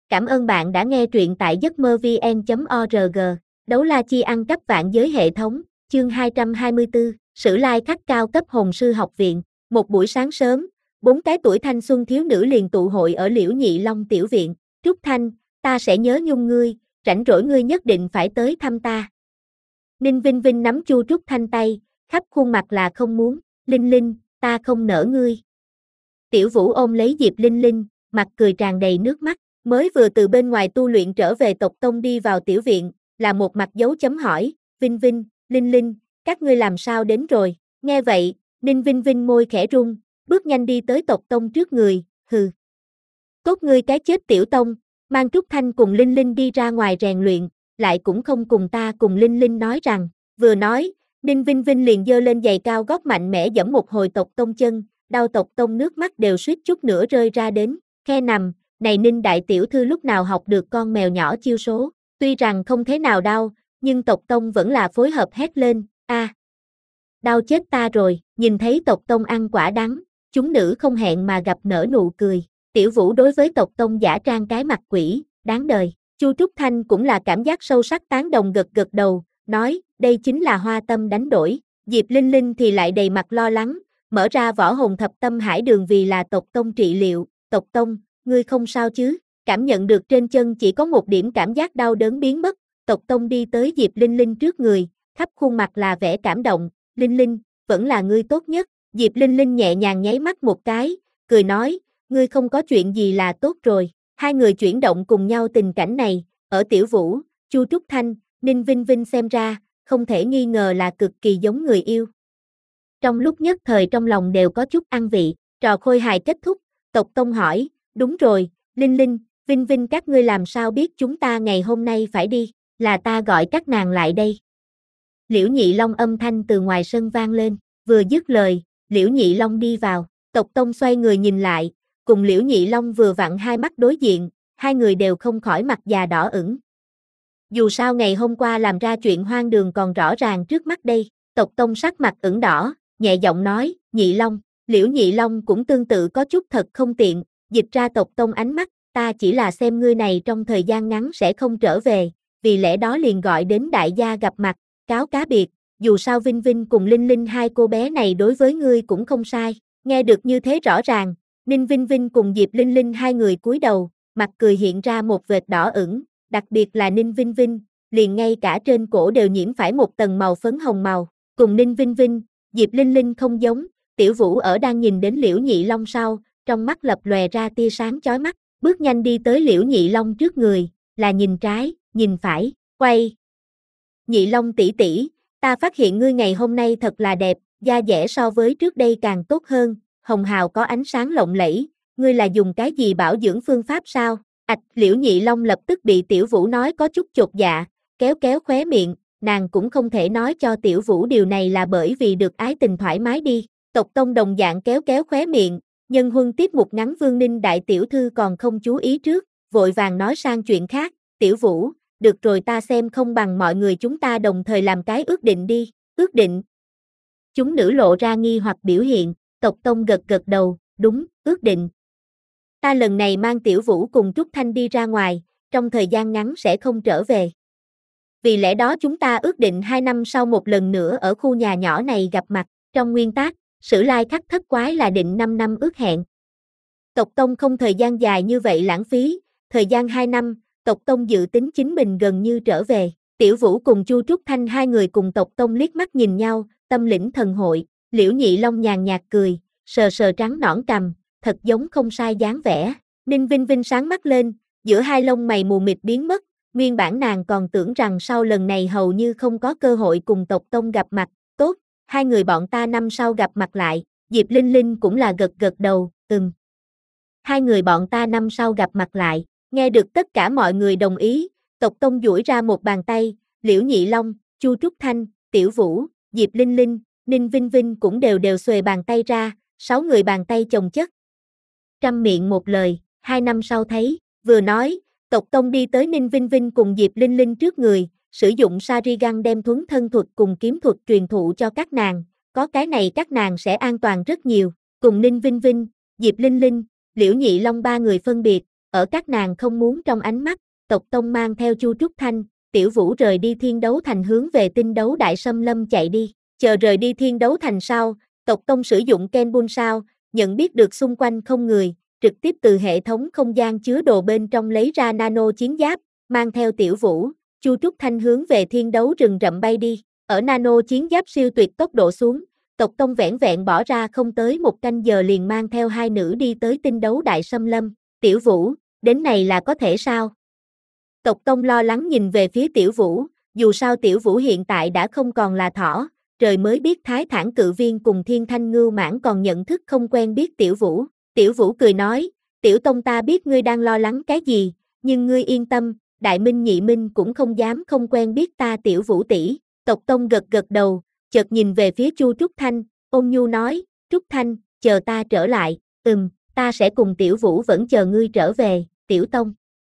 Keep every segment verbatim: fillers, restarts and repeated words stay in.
Cảm ơn bạn đã nghe truyện tại giấc mơ vê en chấm org. Đấu la chi ăn cắp vạn giới hệ thống, chương hai trăm hai mươi tư, Sử lai khắc cao cấp hồn sư học viện. Một buổi sáng sớm, bốn cái tuổi thanh xuân thiếu nữ liền tụ hội ở Liễu Nhị Long tiểu viện. Trúc Thanh, ta sẽ nhớ nhung ngươi, rảnh rỗi ngươi nhất định phải tới thăm ta. Ninh Vinh Vinh nắm Chu Trúc Thanh tay, khắp khuôn mặt là không muốn. Linh Linh, ta không nỡ ngươi. Tiểu Vũ ôm lấy Diệp Linh Linh, mặt cười tràn đầy nước mắt. Mới vừa từ bên ngoài tu luyện trở về tộc tông đi vào tiểu viện, là một mặt dấu chấm hỏi. Vinh Vinh, Linh Linh, các ngươi làm sao đến rồi? Nghe vậy, Ninh Vinh Vinh môi khẽ run, bước nhanh đi tới tộc tông trước người. Hừ. Cốt ngươi cái chết tiểu tông, mang Trúc Thanh cùng Linh Linh đi ra ngoài rèn luyện, lại cũng không cùng ta cùng Linh Linh nói rằng. Vừa nói, Ninh Vinh Vinh liền giơ lên giày cao gót mạnh mẽ giẫm một hồi tộc tông chân, đau tộc tông nước mắt đều suýt chút nữa rơi ra đến. Khe nằm, này Ninh đại tiểu thư lúc nào học được con mèo nhỏ chiêu số. Tuy rằng không thế nào đau, nhưng tộc tông vẫn là phối hợp hét lên. A, à, đau chết ta rồi. Nhìn thấy tộc tông ăn quả đắng, chúng nữ không hẹn mà gặp nở nụ cười. Tiểu Vũ đối với tộc tông giả trang cái mặt quỷ, đáng đời. Chu Trúc Thanh cũng là cảm giác sâu sắc tán đồng gật gật đầu, nói, đây chính là hoa tâm đánh đổi. Diệp Linh Linh thì lại đầy mặt lo lắng, mở ra võ hồn thập tâm hải đường vì là tộc tông trị liệu. Tộc tông, ngươi không sao chứ? Cảm nhận được trên chân chỉ có một điểm cảm giác đau đớn biến mất, tộc tông đi tới Diệp Linh Linh trước người, khắp khuôn mặt là vẻ cảm động. Linh Linh, vẫn là ngươi tốt nhất. Diệp Linh Linh nhẹ nhàng nháy mắt một cái, cười nói, ngươi không có chuyện gì là tốt rồi. Hai người chuyển động cùng nhau tình cảnh này, ở Tiểu Vũ, Chu Trúc Thanh, Ninh Vinh Vinh xem ra, không thể nghi ngờ là cực kỳ giống người yêu. Trong lúc nhất thời trong lòng đều có chút ăn vị, trò khôi hài kết thúc, tộc tông hỏi, đúng rồi, Linh Linh, Vinh Vinh các ngươi làm sao biết chúng ta ngày hôm nay phải đi, là ta gọi các nàng lại đây. Liễu Nhị Long âm thanh từ ngoài sân vang lên, vừa dứt lời, Liễu Nhị Long đi vào, tộc tông xoay người nhìn lại, cùng Liễu Nhị Long vừa vặn hai mắt đối diện, hai người đều không khỏi mặt già đỏ ửng. Dù sao ngày hôm qua làm ra chuyện hoang đường còn rõ ràng trước mắt đây, tộc tông sắc mặt ửng đỏ, nhẹ giọng nói, Nhị Long. Liễu Nhị Long cũng tương tự có chút thật không tiện, dịch ra tộc tông ánh mắt, ta chỉ là xem ngươi này trong thời gian ngắn sẽ không trở về, vì lẽ đó liền gọi đến đại gia gặp mặt, cáo cá biệt, dù sao Vinh Vinh cùng Linh Linh hai cô bé này đối với ngươi cũng không sai. Nghe được như thế rõ ràng, Ninh Vinh Vinh cùng Diệp Linh Linh hai người cúi đầu, mặt cười hiện ra một vệt đỏ ửng, đặc biệt là Ninh Vinh Vinh, liền ngay cả trên cổ đều nhiễm phải một tầng màu phấn hồng màu, cùng Ninh Vinh Vinh, Diệp Linh Linh không giống. Tiểu Vũ ở đang nhìn đến Liễu Nhị Long sau, trong mắt lập lòe ra tia sáng chói mắt, bước nhanh đi tới Liễu Nhị Long trước người, là nhìn trái, nhìn phải, quay. Nhị Long tỷ tỷ, ta phát hiện ngươi ngày hôm nay thật là đẹp, da dẻ so với trước đây càng tốt hơn, hồng hào có ánh sáng lộng lẫy, ngươi là dùng cái gì bảo dưỡng phương pháp sao? Ạch, Liễu Nhị Long lập tức bị Tiểu Vũ nói có chút chột dạ, kéo kéo khóe miệng, nàng cũng không thể nói cho Tiểu Vũ điều này là bởi vì được ái tình thoải mái đi. Tộc tông đồng dạng kéo kéo khóe miệng, nhân huân tiếp một ngắn Vương Ninh đại tiểu thư còn không chú ý trước, vội vàng nói sang chuyện khác, Tiểu Vũ, được rồi ta xem không bằng mọi người chúng ta đồng thời làm cái ước định đi, ước định. Chúng nữ lộ ra nghi hoặc biểu hiện, tộc tông gật gật đầu, đúng, ước định. Ta lần này mang Tiểu Vũ cùng Trúc Thanh đi ra ngoài, trong thời gian ngắn sẽ không trở về. Vì lẽ đó chúng ta ước định hai năm sau một lần nữa ở khu nhà nhỏ này gặp mặt, trong nguyên tắc. Sử lai khắc thất quái là định năm năm ước hẹn. Tộc tông không thời gian dài như vậy lãng phí, thời gian hai năm, tộc tông dự tính chính mình gần như trở về. Tiểu Vũ cùng Chu Trúc Thanh hai người cùng tộc tông liếc mắt nhìn nhau, tâm lĩnh thần hội. Liễu Nhị Long nhàn nhạt cười, sờ sờ trắng nõn cằm, thật giống không sai dáng vẻ. Ninh Vinh Vinh sáng mắt lên, giữa hai lông mày mù mịt biến mất, nguyên bản nàng còn tưởng rằng sau lần này hầu như không có cơ hội cùng tộc tông gặp mặt. Tốt, hai người bọn ta năm sau gặp mặt lại. Diệp Linh Linh cũng là gật gật đầu, ừm. Hai người bọn ta năm sau gặp mặt lại. Nghe được tất cả mọi người đồng ý, tộc tông duỗi ra một bàn tay, Liễu Nhị Long, Chu Trúc Thanh, Tiểu Vũ, Diệp Linh Linh, Ninh Vinh Vinh cũng đều đều xuề bàn tay ra, sáu người bàn tay chồng chất. Trăm miệng một lời, hai năm sau thấy, vừa nói, tộc tông đi tới Ninh Vinh Vinh cùng Diệp Linh Linh trước người, sử dụng Sharingan đem thuấn thân thuật cùng kiếm thuật truyền thụ cho các nàng, có cái này các nàng sẽ an toàn rất nhiều. Cùng Ninh Vinh Vinh, Diệp Linh Linh, Liễu Nhị Long ba người phân biệt, ở các nàng không muốn trong ánh mắt, tộc tông mang theo Chu Trúc Thanh, Tiểu Vũ rời đi Thiên Đấu Thành hướng về Tinh Đấu Đại Xâm Lâm chạy đi. Chờ rời đi Thiên Đấu Thành sau, tộc tông sử dụng Ken Bun sao, nhận biết được xung quanh không người, trực tiếp từ hệ thống không gian chứa đồ bên trong lấy ra nano chiến giáp, mang theo Tiểu Vũ, Chu Trúc Thanh hướng về Thiên Đấu rừng rậm bay đi. Ở nano chiến giáp siêu tuyệt tốc độ xuống, tộc tông vẻn vẹn bỏ ra không tới một canh giờ liền mang theo hai nữ đi tới Tinh Đấu Đại Xâm Lâm. Tiểu Vũ, đến này là có thể sao? Tộc tông lo lắng nhìn về phía Tiểu Vũ, dù sao Tiểu Vũ hiện tại đã không còn là thỏ, trời mới biết Thái Thản Cự Viên cùng Thiên Thanh Ngưu Mãng còn nhận thức không quen biết Tiểu Vũ. Tiểu Vũ cười nói, Tiểu Tông ta biết ngươi đang lo lắng cái gì, nhưng ngươi yên tâm, Đại Minh Nhị Minh cũng không dám không quen biết ta Tiểu Vũ tỷ. Tộc tông gật gật đầu, chợt nhìn về phía Chu Trúc Thanh, ôn nhu nói, Trúc Thanh, chờ ta trở lại, ừm, ta sẽ cùng Tiểu Vũ vẫn chờ ngươi trở về, Tiểu Tông.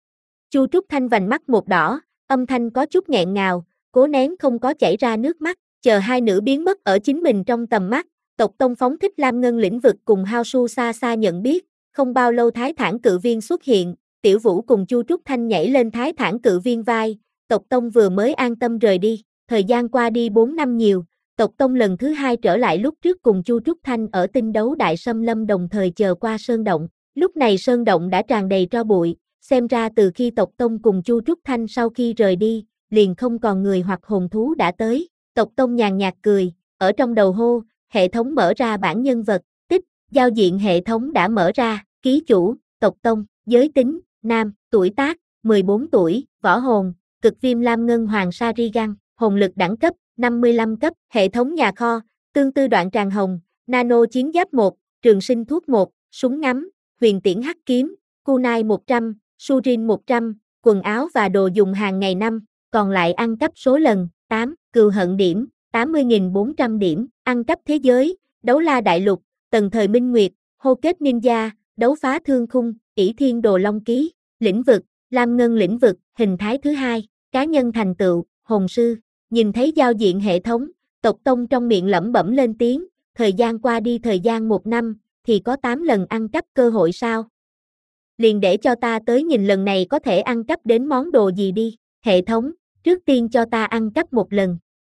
Chu Trúc Thanh vành mắt một đỏ, âm thanh có chút nghẹn ngào, cố nén không có chảy ra nước mắt, chờ hai nữ biến mất ở chính mình trong tầm mắt, tộc tông phóng thích Lam Ngân lĩnh vực cùng Hao Su xa xa nhận biết, không bao lâu Thái Thản Cự Viên xuất hiện, Tiểu Vũ cùng Chu Trúc Thanh nhảy lên Thái Thản Cự Viên vai, tộc tông vừa mới an tâm rời đi, thời gian qua đi bốn năm nhiều, tộc tông lần thứ hai trở lại lúc trước cùng Chu Trúc Thanh ở Tinh Đấu Đại Xâm Lâm đồng thời chờ qua sơn động, lúc này sơn động đã tràn đầy tro bụi, xem ra từ khi tộc tông cùng Chu Trúc Thanh sau khi rời đi, liền không còn người hoặc hồn thú đã tới, tộc tông nhàn nhạt cười, ở trong đầu hô, hệ thống mở ra bảng nhân vật, tích, giao diện hệ thống đã mở ra, ký chủ, tộc tông, giới tính, nam, tuổi tác, mười bốn tuổi, võ hồn, cực viêm lam ngân hoàng Sarigan, hồn lực đẳng cấp, năm mươi lăm cấp, hệ thống nhà kho, tương tư đoạn tràng hồng, nano chiến giáp một, trường sinh thuốc một, súng ngắm, huyền tiễn hắc kiếm, kunai một trăm, surin một trăm, quần áo và đồ dùng hàng ngày năm, còn lại ăn cắp số lần, tám, cừu hận điểm, tám mươi nghìn bốn trăm điểm, ăn cắp thế giới, đấu la đại lục, tần thời minh nguyệt, hô kết ninja, đấu phá thương khung, ỷ thiên đồ long ký, lĩnh vực, lam ngân lĩnh vực, hình thái thứ hai, cá nhân thành tựu, hồn sư, nhìn thấy giao diện hệ thống, tộc tông trong miệng lẩm bẩm lên tiếng, thời gian qua đi thời gian một năm, thì có tám lần ăn cắp cơ hội sao? Liền để cho ta tới nhìn lần này có thể ăn cắp đến món đồ gì đi, hệ thống, trước tiên cho ta ăn cắp một lần.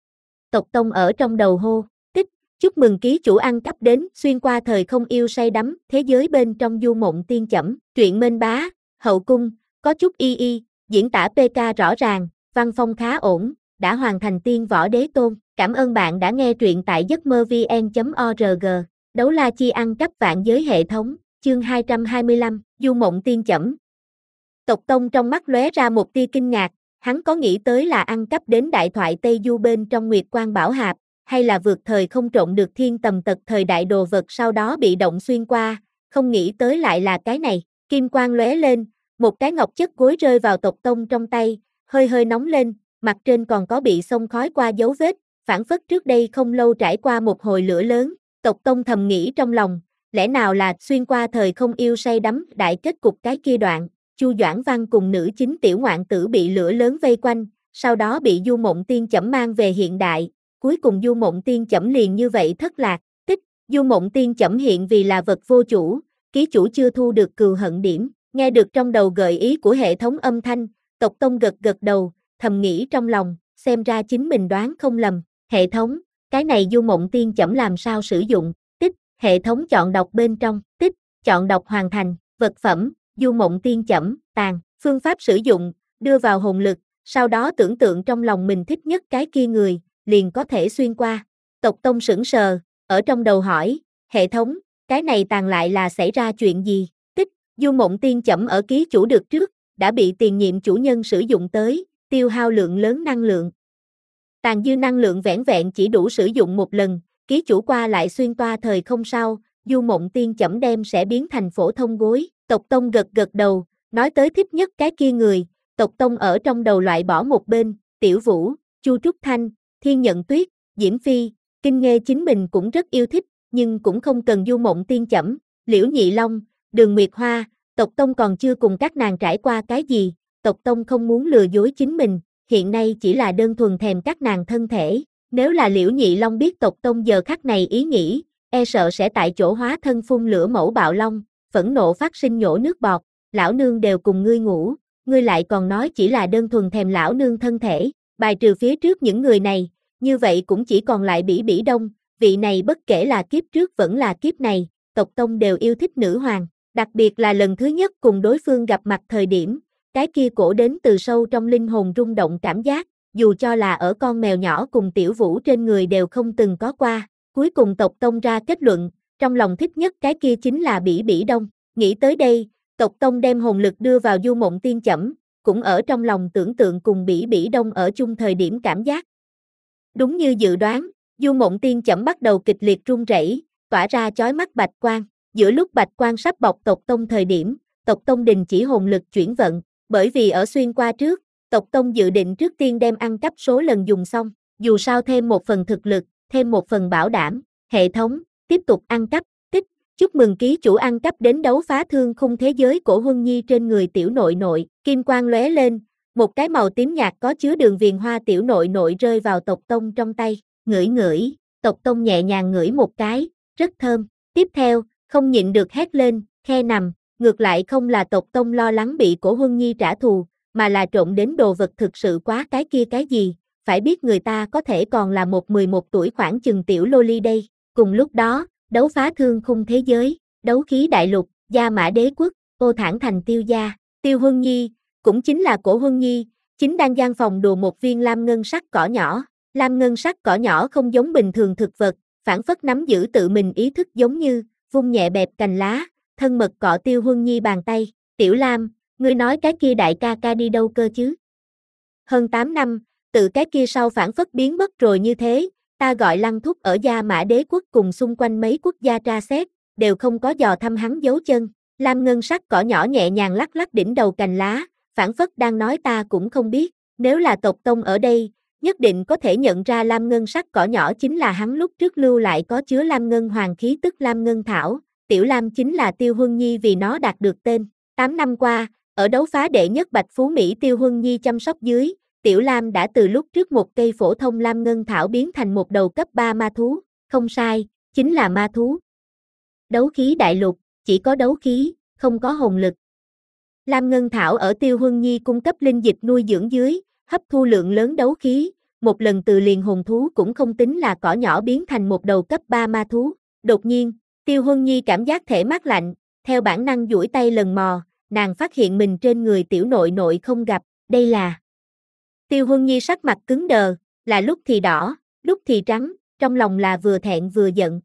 Tộc tông ở trong đầu hô, tích, chúc mừng ký chủ ăn cắp đến xuyên qua thời không yêu say đắm, thế giới bên trong du mộng tiên chẩm, truyện mênh bá, hậu cung, có chút y y, diễn tả pê ca rõ ràng, văn phong khá ổn, đã hoàn thành tiên võ đế tôn, cảm ơn bạn đã nghe truyện tại giấc mơ vn chấm org, đấu la chi ăn cắp vạn giới hệ thống, chương hai trăm hai mươi lăm, du mộng tiên chẩm. Tộc tông trong mắt lóe ra một tia kinh ngạc, hắn có nghĩ tới là ăn cắp đến đại thoại Tây Du bên trong Nguyệt Quang Bảo Hạp, hay là vượt thời không trộn được thiên tầm tật thời đại đồ vật sau đó bị động xuyên qua, không nghĩ tới lại là cái này, kim quang lóe lên, một cái ngọc chất gối rơi vào tộc tông trong tay, hơi hơi nóng lên, mặt trên còn có bị xông khói qua dấu vết, phản phất trước đây không lâu trải qua một hồi lửa lớn, tộc tông thầm nghĩ trong lòng, lẽ nào là xuyên qua thời không yêu say đắm đại kết cục cái kia đoạn. Chu Doãn Văn cùng nữ chính tiểu ngoạn tử bị lửa lớn vây quanh, sau đó bị Du Mộng Tiên Chẩm mang về hiện đại, cuối cùng Du Mộng Tiên Chẩm liền như vậy thất lạc, tích, Du Mộng Tiên Chẩm hiện vì là vật vô chủ, ký chủ chưa thu được cừu hận điểm, nghe được trong đầu gợi ý của hệ thống âm thanh, tộc tông gật gật đầu, thầm nghĩ trong lòng, xem ra chính mình đoán không lầm, hệ thống, cái này Du Mộng Tiên Chẩm làm sao sử dụng, tích, hệ thống chọn đọc bên trong, tích, chọn đọc hoàn thành, vật phẩm, Du Mộng Tiên Chẩm, tàn, phương pháp sử dụng, đưa vào hồn lực, sau đó tưởng tượng trong lòng mình thích nhất cái kia người, liền có thể xuyên qua. Tộc tông sững sờ, ở trong đầu hỏi, hệ thống, cái này tàn lại là xảy ra chuyện gì? Tích, Du Mộng Tiên Chẩm ở ký chủ được trước, đã bị tiền nhiệm chủ nhân sử dụng tới, tiêu hao lượng lớn năng lượng. Tàn dư năng lượng vẻn vẹn chỉ đủ sử dụng một lần, ký chủ qua lại xuyên toa thời không sau, Du Mộng Tiên Chẩm đem sẽ biến thành phổ thông gối. Tộc tông gật gật đầu, nói tới thích nhất cái kia người, tộc tông ở trong đầu loại bỏ một bên, Tiểu Vũ, Chu Trúc Thanh, Thiên Nhận Tuyết, Diễm Phi, Kinh Nghê chính mình cũng rất yêu thích, nhưng cũng không cần Du Mộng Tiên Chẩm, Liễu Nhị Long, Đường Nguyệt Hoa, tộc tông còn chưa cùng các nàng trải qua cái gì, tộc tông không muốn lừa dối chính mình, hiện nay chỉ là đơn thuần thèm các nàng thân thể, nếu là Liễu Nhị Long biết tộc tông giờ khắc này ý nghĩ, e sợ sẽ tại chỗ hóa thân phun lửa mẫu bạo long. Phẫn nộ phát sinh nhổ nước bọt, lão nương đều cùng ngươi ngủ, ngươi lại còn nói chỉ là đơn thuần thèm lão nương thân thể, bài trừ phía trước những người này, như vậy cũng chỉ còn lại Bỉ Bỉ Đông, vị này bất kể là kiếp trước vẫn là kiếp này, tộc tông đều yêu thích nữ hoàng, đặc biệt là lần thứ nhất cùng đối phương gặp mặt thời điểm, cái kia cổ đến từ sâu trong linh hồn rung động cảm giác, dù cho là ở con mèo nhỏ cùng tiểu vũ trên người đều không từng có qua, cuối cùng tộc tông ra kết luận, trong lòng thích nhất cái kia chính là Bỉ Bỉ Đông, nghĩ tới đây, tộc tông đem hồn lực đưa vào Du Mộng Tiên Chẩm, cũng ở trong lòng tưởng tượng cùng Bỉ Bỉ Đông ở chung thời điểm cảm giác. Đúng như dự đoán, Du Mộng Tiên Chẩm bắt đầu kịch liệt rung rẩy, tỏa ra chói mắt bạch quang, giữa lúc bạch quang sắp bọc tộc tông thời điểm, tộc tông đình chỉ hồn lực chuyển vận, bởi vì ở xuyên qua trước, tộc tông dự định trước tiên đem ăn cắp số lần dùng xong, dù sao thêm một phần thực lực, thêm một phần bảo đảm, hệ thống, tiếp tục ăn cắp, tích, chúc mừng ký chủ ăn cắp đến đấu phá thương khung thế giới cổ Huân Nhi trên người tiểu nội nội, kim quang lóe lên, một cái màu tím nhạt có chứa đường viền hoa tiểu nội nội rơi vào tộc tông trong tay, ngửi ngửi, tộc tông nhẹ nhàng ngửi một cái, rất thơm, tiếp theo, không nhịn được hét lên, khe nằm, ngược lại không là tộc tông lo lắng bị cổ Huân Nhi trả thù, mà là trộn đến đồ vật thực sự quá cái kia cái gì, phải biết người ta có thể còn là một mười một tuổi khoảng chừng tiểu loli đây, cùng lúc đó, đấu phá thương khung thế giới, đấu khí đại lục, Gia Mã Đế quốc, Ô Thản Thành Tiêu gia, Tiêu Huân Nhi, cũng chính là cổ Huân Nhi, chính đang gian phòng đùa một viên lam ngân sắc cỏ nhỏ, lam ngân sắc cỏ nhỏ không giống bình thường thực vật, phản phất nắm giữ tự mình ý thức giống như, vung nhẹ bẹp cành lá, thân mật cọ Tiêu Huân Nhi bàn tay, tiểu Lam, ngươi nói cái kia đại ca ca đi đâu cơ chứ? Hơn tám năm, tự cái kia sau phản phất biến mất rồi như thế, ta gọi Lăng Thúc ở Gia Mã Đế quốc cùng xung quanh mấy quốc gia tra xét, đều không có dò thăm hắn dấu chân, lam ngân sắc cỏ nhỏ nhẹ nhàng lắc lắc đỉnh đầu cành lá, phản phất đang nói ta cũng không biết, nếu là tộc tông ở đây, nhất định có thể nhận ra lam ngân sắc cỏ nhỏ chính là hắn lúc trước lưu lại có chứa lam ngân hoàng khí tức lam ngân thảo, tiểu Lam chính là Tiêu Huân Nhi vì nó đạt được tên, tám năm qua, ở đấu phá đệ nhất Bạch Phú Mỹ Tiêu Huân Nhi chăm sóc dưới, tiểu Lam đã từ lúc trước một cây phổ thông lam ngân thảo biến thành một đầu cấp ba ma thú, không sai, chính là ma thú. Đấu khí đại lục, chỉ có đấu khí, không có hồn lực. Lam ngân thảo ở Tiêu Huân Nhi cung cấp linh dịch nuôi dưỡng dưới, hấp thu lượng lớn đấu khí, một lần từ liền hồn thú cũng không tính là cỏ nhỏ biến thành một đầu cấp ba ma thú. Đột nhiên, Tiêu Huân Nhi cảm giác thể mát lạnh, theo bản năng duỗi tay lần mò, nàng phát hiện mình trên người tiểu nội nội không gặp, đây là. Tiêu Huân Nhi sắc mặt cứng đờ, là lúc thì đỏ, lúc thì trắng, trong lòng là vừa thẹn vừa giận.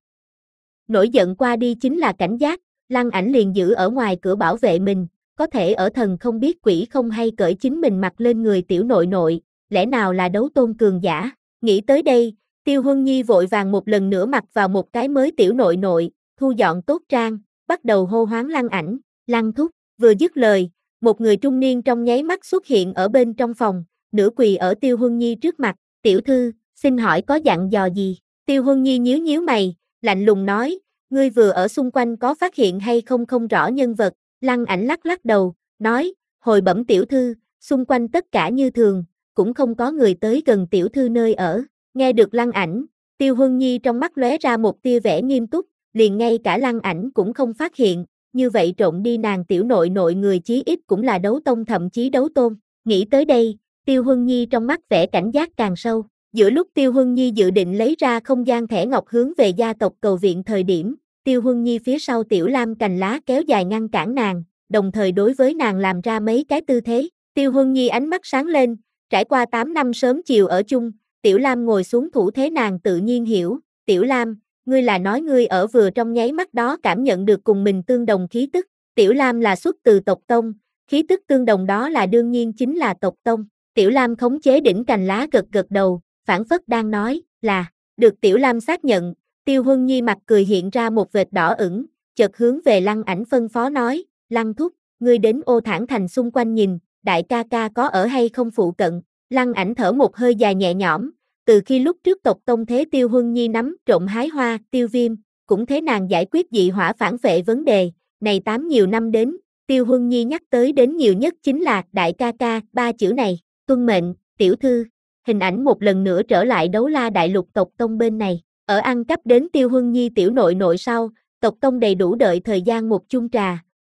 Nổi giận qua đi chính là cảnh giác, Lăng Ảnh liền giữ ở ngoài cửa bảo vệ mình, có thể ở thần không biết quỷ không hay cởi chính mình mặc lên người tiểu nội nội, lẽ nào là đấu tôn cường giả, nghĩ tới đây, Tiêu Huân Nhi vội vàng một lần nữa mặc vào một cái mới tiểu nội nội, thu dọn tốt trang, bắt đầu hô hoán Lăng Ảnh, Lăng Thúc, vừa dứt lời, một người trung niên trong nháy mắt xuất hiện ở bên trong phòng, nửa quỳ ở Tiêu Huân Nhi trước mặt, tiểu thư, xin hỏi có dặn dò gì, Tiêu Huân Nhi nhíu nhíu mày, lạnh lùng nói, ngươi vừa ở xung quanh có phát hiện hay không không rõ nhân vật, Lăng Ảnh lắc lắc đầu, nói, hồi bẩm tiểu thư, xung quanh tất cả như thường, cũng không có người tới gần tiểu thư nơi ở, nghe được Lăng Ảnh, Tiêu Huân Nhi trong mắt lóe ra một tia vẻ nghiêm túc, liền ngay cả Lăng Ảnh cũng không phát hiện, như vậy trộn đi nàng tiểu nội nội người chí ít cũng là đấu tông thậm chí đấu tôn, nghĩ tới đây, Tiêu Huân Nhi trong mắt vẻ cảnh giác càng sâu, giữa lúc Tiêu Huân Nhi dự định lấy ra không gian thẻ ngọc hướng về gia tộc cầu viện thời điểm, Tiêu Huân Nhi phía sau tiểu Lam cành lá kéo dài ngăn cản nàng, đồng thời đối với nàng làm ra mấy cái tư thế, Tiêu Huân Nhi ánh mắt sáng lên, trải qua tám năm sớm chiều ở chung, tiểu Lam ngồi xuống thủ thế nàng tự nhiên hiểu, tiểu Lam, ngươi là nói ngươi ở vừa trong nháy mắt đó cảm nhận được cùng mình tương đồng khí tức, tiểu Lam là xuất từ tộc tông, khí tức tương đồng đó là đương nhiên chính là tộc tông, tiểu Lam khống chế đỉnh cành lá gật gật đầu, phản phất đang nói, là, được tiểu Lam xác nhận, Tiêu Huân Nhi mặt cười hiện ra một vệt đỏ ửng, chợt hướng về Lăng Ảnh phân phó nói, Lăng Thúc, ngươi đến Ô Thản Thành xung quanh nhìn, đại ca ca có ở hay không phụ cận, Lăng Ảnh thở một hơi dài nhẹ nhõm, từ khi lúc trước tộc tông thế Tiêu Huân Nhi nắm trộm hái hoa, tiêu viêm, cũng thế nàng giải quyết dị hỏa phản phệ vấn đề, này tám nhiều năm đến, Tiêu Huân Nhi nhắc tới đến nhiều nhất chính là đại ca ca, ba chữ này, tuân mệnh, tiểu thư, hình ảnh một lần nữa trở lại đấu la đại lục tộc tông bên này, ở ăn cắp đến Tiêu Huân Nhi tiểu nội nội sau, tộc tông đầy đủ đợi thời gian một chung trà,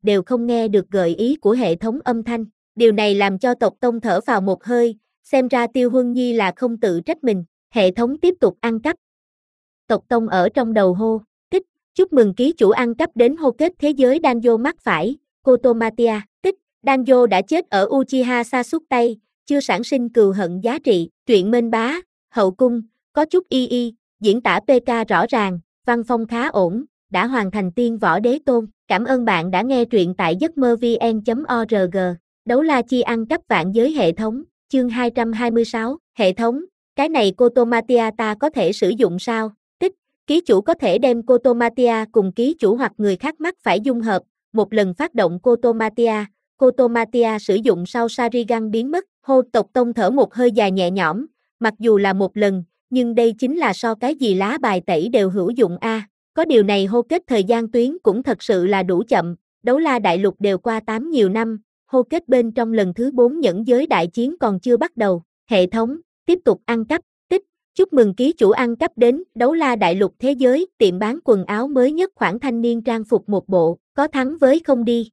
đều không nghe được gợi ý của hệ thống âm thanh. Điều này làm cho tộc tông thở phào một hơi, xem ra Tiêu Huân Nhi là không tự trách mình. Hệ thống tiếp tục ăn cắp. Tộc tông ở trong đầu hô, tích, chúc mừng ký chủ ăn cắp đến hô kết thế giới Danzo mắc phải, Kotomatia, tích, Danzo đã chết ở Uchiha Sasuke, chưa sản sinh cừu hận giá trị. Truyện Mên Bá, hậu cung, có chút y y, diễn tả pê ca rõ ràng, văn phong khá ổn, đã hoàn thành tiên võ đế tôn. Cảm ơn bạn đã nghe truyện tại giấc mơ vn chấm org. Đấu la chi ăn cắp vạn giới hệ thống, chương hai trăm hai mươi sáu, hệ thống, cái này Kotomatia ta có thể sử dụng sao? Tích, ký chủ có thể đem Kotomatia cùng ký chủ hoặc người khác mắc phải dung hợp, một lần phát động Kotomatia, Kotomatia sử dụng sau Sharingan biến mất. Hô, tộc tông thở một hơi dài nhẹ nhõm, mặc dù là một lần, nhưng đây chính là so cái gì lá bài tẩy đều hữu dụng a. À. Có điều này hô kết thời gian tuyến cũng thật sự là đủ chậm, đấu la đại lục đều qua tám nhiều năm, hô kết bên trong lần thứ bốn nhẫn giới đại chiến còn chưa bắt đầu. Hệ thống, tiếp tục ăn cắp, tích, chúc mừng ký chủ ăn cắp đến đấu la đại lục thế giới, tiệm bán quần áo mới nhất khoản thanh niên trang phục một bộ, có thắng với không đi.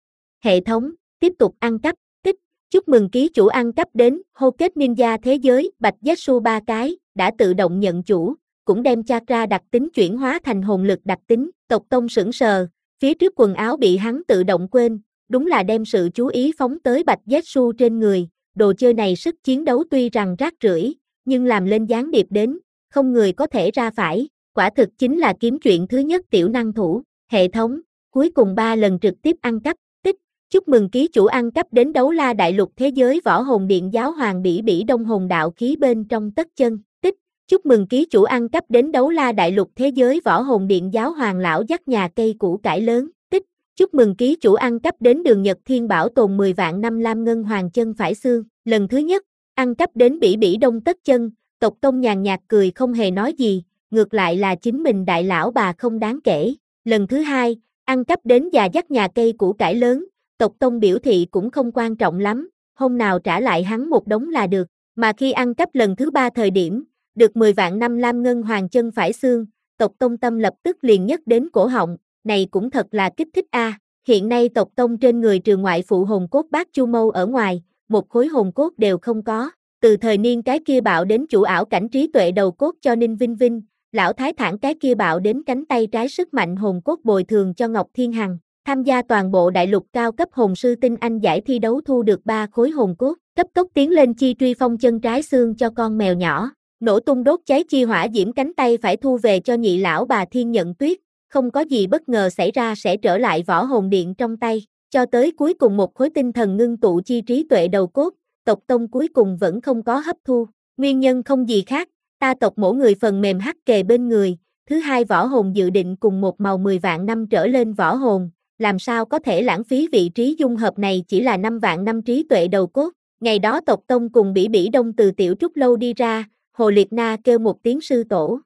Hệ thống, tiếp tục ăn cắp, tích, chúc mừng ký chủ ăn cắp đến hô kết ninja thế giới, bạch Zetsu ba cái, đã tự động nhận chủ, cũng đem chakra đặc tính chuyển hóa thành hồn lực đặc tính. Tộc tông sững sờ, phía trước quần áo bị hắn tự động quên, đúng là đem sự chú ý phóng tới bạch Zetsu trên người. Đồ chơi này sức chiến đấu tuy rằng rác rưởi, nhưng làm lên gián điệp đến, không người có thể ra phải, quả thực chính là kiếm chuyện thứ nhất tiểu năng thủ. Hệ thống, cuối cùng ba lần trực tiếp ăn cắp, tích, chúc mừng ký chủ ăn cắp đến đấu la đại lục thế giới võ hồn điện giáo hoàng bỉ bỉ đông hồn đạo khí bên trong tất chân, tích, chúc mừng ký chủ ăn cắp đến đấu la đại lục thế giới võ hồn điện giáo hoàng lão dắt nhà cây củ cải lớn, tích, chúc mừng ký chủ ăn cắp đến đường Nhật Thiên bảo tồn mười vạn năm lam ngân hoàng chân phải xương. Lần thứ nhất, ăn cắp đến bỉ bỉ đông tất chân, tộc tông nhàn nhạt cười không hề nói gì, ngược lại là chính mình đại lão bà không đáng kể. Lần thứ hai, ăn cắp đến già dắt nhà cây củ cải lớn, tộc tông biểu thị cũng không quan trọng lắm, hôm nào trả lại hắn một đống là được. Mà khi ăn cắp lần thứ ba thời điểm, được mười vạn năm lam ngân hoàng chân phải xương, tộc tông tâm lập tức liền nhấc đến cổ họng, này cũng thật là kích thích a. À. Hiện nay tộc tông trên người trừ ngoại phụ hồn cốt bát chu mâu ở ngoài, một khối hồn cốt đều không có. Từ thời niên cái kia bạo đến chủ ảo cảnh trí tuệ đầu cốt cho Ninh Vinh Vinh, lão thái thản cái kia bạo đến cánh tay trái sức mạnh hồn cốt bồi thường cho Ngọc Thiên Hằng. Tham gia toàn bộ đại lục cao cấp hồn sư tinh anh giải thi đấu thu được ba khối hồn cốt, cấp tốc tiến lên chi truy phong chân trái xương cho con mèo nhỏ, nổ tung đốt cháy chi hỏa diễm cánh tay phải thu về cho nhị lão bà Thiên Nhận Tuyết, không có gì bất ngờ xảy ra sẽ trở lại võ hồn điện trong tay, cho tới cuối cùng một khối tinh thần ngưng tụ chi trí tuệ đầu cốt, tộc tông cuối cùng vẫn không có hấp thu, nguyên nhân không gì khác, ta tộc mỗi người phần mềm hắc kề bên người, thứ hai võ hồn dự định cùng một màu mười vạn năm trở lên võ hồn, làm sao có thể lãng phí vị trí dung hợp này chỉ là năm vạn năm trí tuệ đầu cốt. Ngày đó tộc tông cùng bỉ bỉ đông từ tiểu trúc lâu đi ra, Hồ Liệt Na kêu một tiếng sư tổ.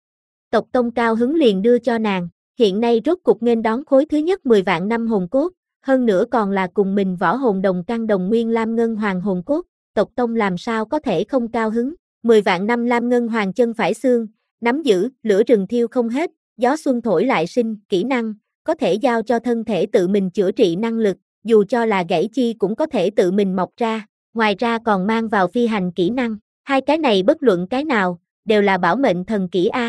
Tộc tông cao hứng liền đưa cho nàng, hiện nay rốt cục nghênh đón khối thứ nhất mười vạn năm hồn cốt, hơn nữa còn là cùng mình võ hồn đồng căn đồng nguyên lam ngân hoàng hồn cốt, tộc tông làm sao có thể không cao hứng. Mười vạn năm lam ngân hoàng chân phải xương, nắm giữ, lửa rừng thiêu không hết, gió xuân thổi lại sinh, kỹ năng, có thể giao cho thân thể tự mình chữa trị năng lực, dù cho là gãy chi cũng có thể tự mình mọc ra, ngoài ra còn mang vào phi hành kỹ năng, hai cái này bất luận cái nào, đều là bảo mệnh thần kỹ A.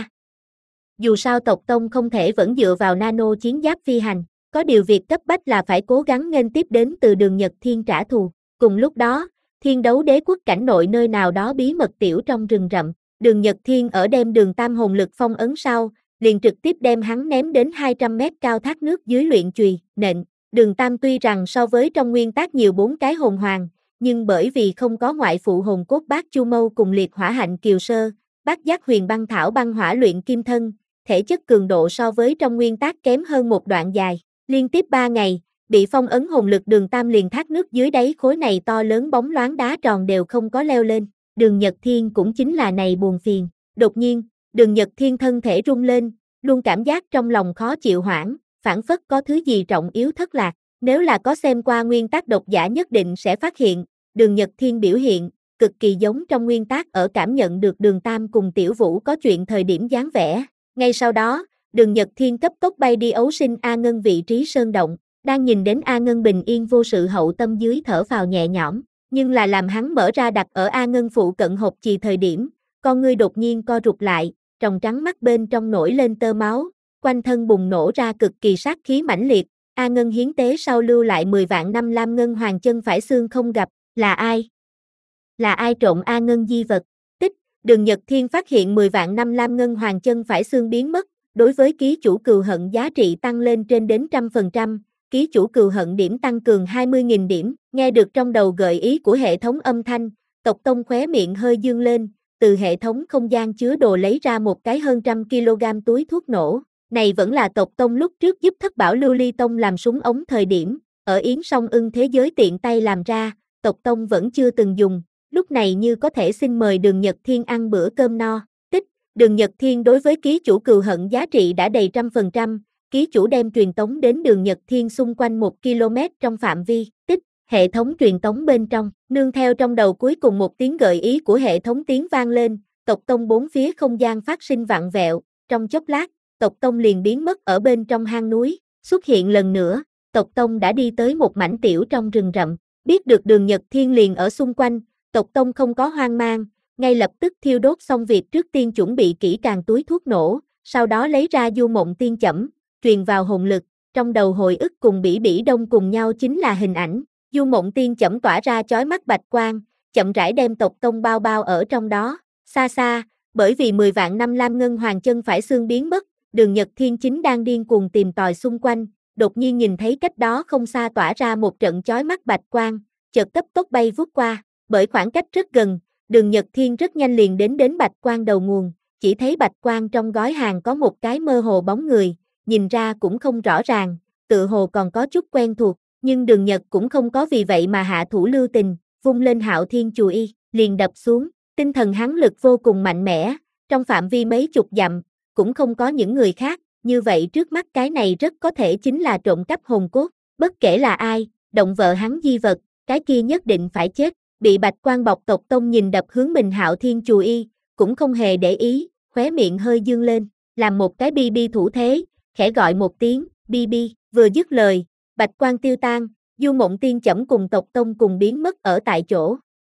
Dù sao tộc tông không thể vẫn dựa vào nano chiến giáp phi hành, có điều việc cấp bách là phải cố gắng nghênh tiếp đến từ đường Nhật Thiên trả thù. Cùng lúc đó, Thiên Đấu Đế quốc cảnh nội nơi nào đó bí mật tiểu trong rừng rậm, đường Nhật Thiên ở đem đường tam hồn lực phong ấn sau, liền trực tiếp đem hắn ném đến hai trăm mét cao thác nước dưới luyện chùy, nện. Đường tam tuy rằng so với trong nguyên tác nhiều bốn cái hồn hoàng, nhưng bởi vì không có ngoại phụ hồn cốt bát chu mâu cùng liệt hỏa hạnh kiều sơ, bát giác huyền băng thảo băng hỏa luyện kim thân, thể chất cường độ so với trong nguyên tác kém hơn một đoạn dài. Liên tiếp ba ngày, bị phong ấn hồn lực đường tam liền thác nước dưới đáy khối này to lớn bóng loáng đá tròn đều không có leo lên. Đường Nhật Thiên cũng chính là này buồn phiền. Đột nhiên, đường Nhật Thiên thân thể rung lên, luôn cảm giác trong lòng khó chịu hoảng, phảng phất có thứ gì trọng yếu thất lạc. Nếu là có xem qua nguyên tác độc giả nhất định sẽ phát hiện, đường Nhật Thiên biểu hiện, cực kỳ giống trong nguyên tác ở cảm nhận được đường Tam cùng Tiểu Vũ có chuyện thời điểm dáng vẻ. Ngay sau đó, đường Nhật Thiên cấp tốc bay đi ấu sinh A Ngân vị trí sơn động, Đang nhìn đến A Ngân bình yên vô sự hậu tâm dưới thở phào nhẹ nhõm, nhưng là làm hắn mở ra đặt ở A Ngân phụ cận hộp chì thời điểm, con ngươi đột nhiên co rụt lại, tròng trắng mắt bên trong nổi lên tơ máu, quanh thân bùng nổ ra cực kỳ sát khí mãnh liệt. A Ngân hiến tế sau lưu lại mười vạn năm lam ngân hoàng chân phải xương không gặp, là ai? Là ai trộn A Ngân di vật? Tích, Đường Nhật Thiên phát hiện mười vạn năm lam ngân hoàng chân phải xương biến mất, đối với ký chủ cừu hận giá trị tăng lên trên đến trăm phần trăm, ký chủ cừu hận điểm tăng cường hai mươi nghìn điểm, nghe được trong đầu gợi ý của hệ thống âm thanh, Tộc Tông khóe miệng hơi dương lên, từ hệ thống không gian chứa đồ lấy ra một cái hơn trăm kg túi thuốc nổ. Này vẫn là Tộc Tông lúc trước giúp Thất Bảo Lưu Ly Tông làm súng ống thời điểm, ở Yến Song Ưng thế giới tiện tay làm ra, Tộc Tông vẫn chưa từng dùng, lúc này như có thể xin mời Đường Nhật Thiên ăn bữa cơm no. Tích, Đường Nhật Thiên đối với ký chủ cừu hận giá trị đã đầy trăm phần trăm, ký chủ đem truyền tống đến Đường Nhật Thiên xung quanh một ki lô mét trong phạm vi. Tích, hệ thống truyền tống bên trong, nương theo trong đầu cuối cùng một tiếng gợi ý của hệ thống tiếng vang lên, Tộc Tông bốn phía không gian phát sinh vặn vẹo, trong chốc lát, Tộc Tông liền biến mất ở bên trong hang núi, xuất hiện lần nữa, Tộc Tông đã đi tới một mảnh tiểu trong rừng rậm, biết được Đường Nhật Thiên liền ở xung quanh, Tộc Tông không có hoang mang, ngay lập tức thiêu đốt xong việc trước tiên chuẩn bị kỹ càng túi thuốc nổ, sau đó lấy ra Du Mộng Tiên Chẩm, truyền vào hồn lực, trong đầu hồi ức cùng Bỉ Bỉ Đông cùng nhau chính là hình ảnh, Du Mộng Tiên Chẩm tỏa ra chói mắt bạch quang, chậm rãi đem Tộc Tông bao bao ở trong đó, xa xa, bởi vì mười vạn năm lam ngân hoàng chân phải xương biến mất, Đường Nhật Thiên chính đang điên cuồng tìm tòi xung quanh, đột nhiên nhìn thấy cách đó không xa tỏa ra một trận chói mắt bạch quang, chợt cấp tốc bay vút qua, bởi khoảng cách rất gần, Đường Nhật Thiên rất nhanh liền đến đến bạch quang đầu nguồn, chỉ thấy bạch quang trong gói hàng có một cái mơ hồ bóng người, nhìn ra cũng không rõ ràng, tự hồ còn có chút quen thuộc, nhưng Đường Nhật cũng không có vì vậy mà hạ thủ lưu tình, vung lên Hạo Thiên chùy y, liền đập xuống, tinh thần hắn lực vô cùng mạnh mẽ, trong phạm vi mấy chục dặm, cũng không có những người khác, như vậy trước mắt cái này rất có thể chính là trộm cắp hồn cốt, bất kể là ai, động vợ hắn di vật, cái kia nhất định phải chết, bị bạch quang bọc Tộc Tông nhìn đập hướng mình Hạo Thiên chùy y, cũng không hề để ý, khóe miệng hơi dương lên, làm một cái bi bi thủ thế, khẽ gọi một tiếng, bi bi, vừa dứt lời, bạch quang tiêu tan, Du Mộng Tiên Chẩm cùng Tộc Tông cùng biến mất ở tại chỗ.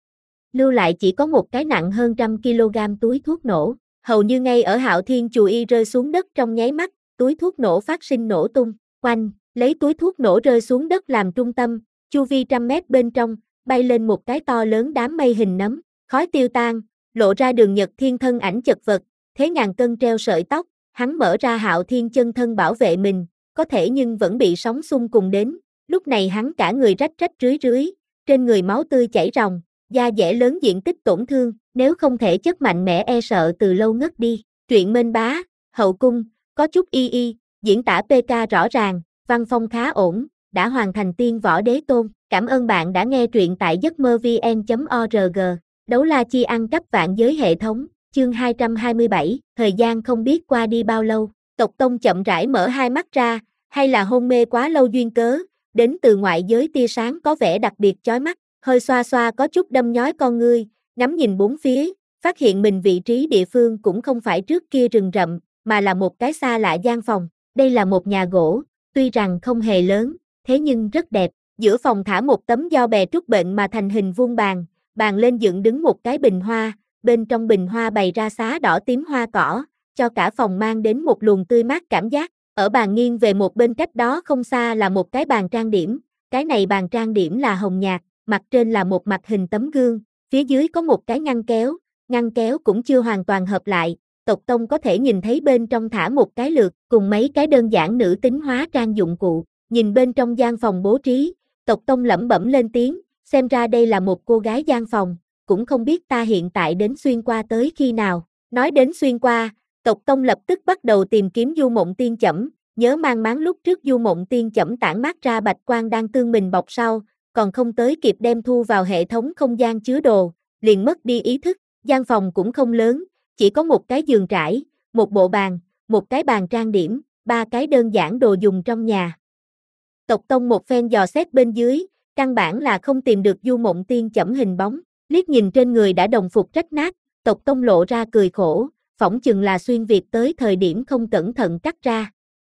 Lưu lại chỉ có một cái nặng hơn trăm kg túi thuốc nổ. Hầu như ngay ở Hạo Thiên chùy y rơi xuống đất trong nháy mắt, túi thuốc nổ phát sinh nổ tung, oanh, lấy túi thuốc nổ rơi xuống đất làm trung tâm, chu vi trăm mét bên trong, bay lên một cái to lớn đám mây hình nấm, khói tiêu tan, lộ ra Đường Nhật Thiên thân ảnh chật vật, thế ngàn cân treo sợi tóc, hắn mở ra Hạo Thiên chân thân bảo vệ mình, có thể nhưng vẫn bị sóng xung cùng đến, lúc này hắn cả người rách rách rưới rưới, trên người máu tươi chảy ròng, da dẻ lớn diện tích tổn thương, nếu không thể chất mạnh mẽ e sợ từ lâu ngất đi. Truyện Mên Bá, hậu cung, có chút y y, diễn tả pê ca rõ ràng, văn phong khá ổn, đã hoàn thành tiên võ đế tôn. Cảm ơn bạn đã nghe truyện tại giấc mơ vn chấm org. Đấu la chi ăn cắp vạn giới hệ thống, chương hai trăm hai mươi bảy, thời gian không biết qua đi bao lâu. Tộc Tông chậm rãi mở hai mắt ra, hay là hôn mê quá lâu duyên cớ, đến từ ngoại giới tia sáng có vẻ đặc biệt chói mắt, hơi xoa xoa có chút đâm nhói con ngươi, ngắm nhìn bốn phía, phát hiện mình vị trí địa phương cũng không phải trước kia rừng rậm, mà là một cái xa lạ gian phòng. Đây là một nhà gỗ, tuy rằng không hề lớn, thế nhưng rất đẹp. Giữa phòng thả một tấm do bè trúc bệnh mà thành hình vuông bàn, bàn lên dựng đứng một cái bình hoa, bên trong bình hoa bày ra xá đỏ tím hoa cỏ, cho cả phòng mang đến một luồng tươi mát cảm giác. Ở bàn nghiêng về một bên cách đó không xa là một cái bàn trang điểm, cái này bàn trang điểm là hồng nhạt, mặt trên là một mặt hình tấm gương, phía dưới có một cái ngăn kéo, ngăn kéo cũng chưa hoàn toàn hợp lại, Tộc Tông có thể nhìn thấy bên trong thả một cái lược, cùng mấy cái đơn giản nữ tính hóa trang dụng cụ, nhìn bên trong gian phòng bố trí, Tộc Tông lẩm bẩm lên tiếng, xem ra đây là một cô gái gian phòng, cũng không biết ta hiện tại đến xuyên qua tới khi nào. Nói đến xuyên qua, Tộc Tông lập tức bắt đầu tìm kiếm Du Mộng Tiên Chẩm, nhớ mang máng lúc trước Du Mộng Tiên Chẩm tản mát ra bạch quang đang tương mình bọc sau, còn không tới kịp đem thu vào hệ thống không gian chứa đồ, liền mất đi ý thức. Gian phòng cũng không lớn, chỉ có một cái giường trải, một bộ bàn, một cái bàn trang điểm, ba cái đơn giản đồ dùng trong nhà. Tộc Tông một phen dò xét bên dưới, căn bản là không tìm được Du Mộng Tiên Chẩm hình bóng, liếc nhìn trên người đã đồng phục rách nát, Tộc Tông lộ ra cười khổ, phỏng chừng là xuyên việt tới thời điểm không cẩn thận cắt ra.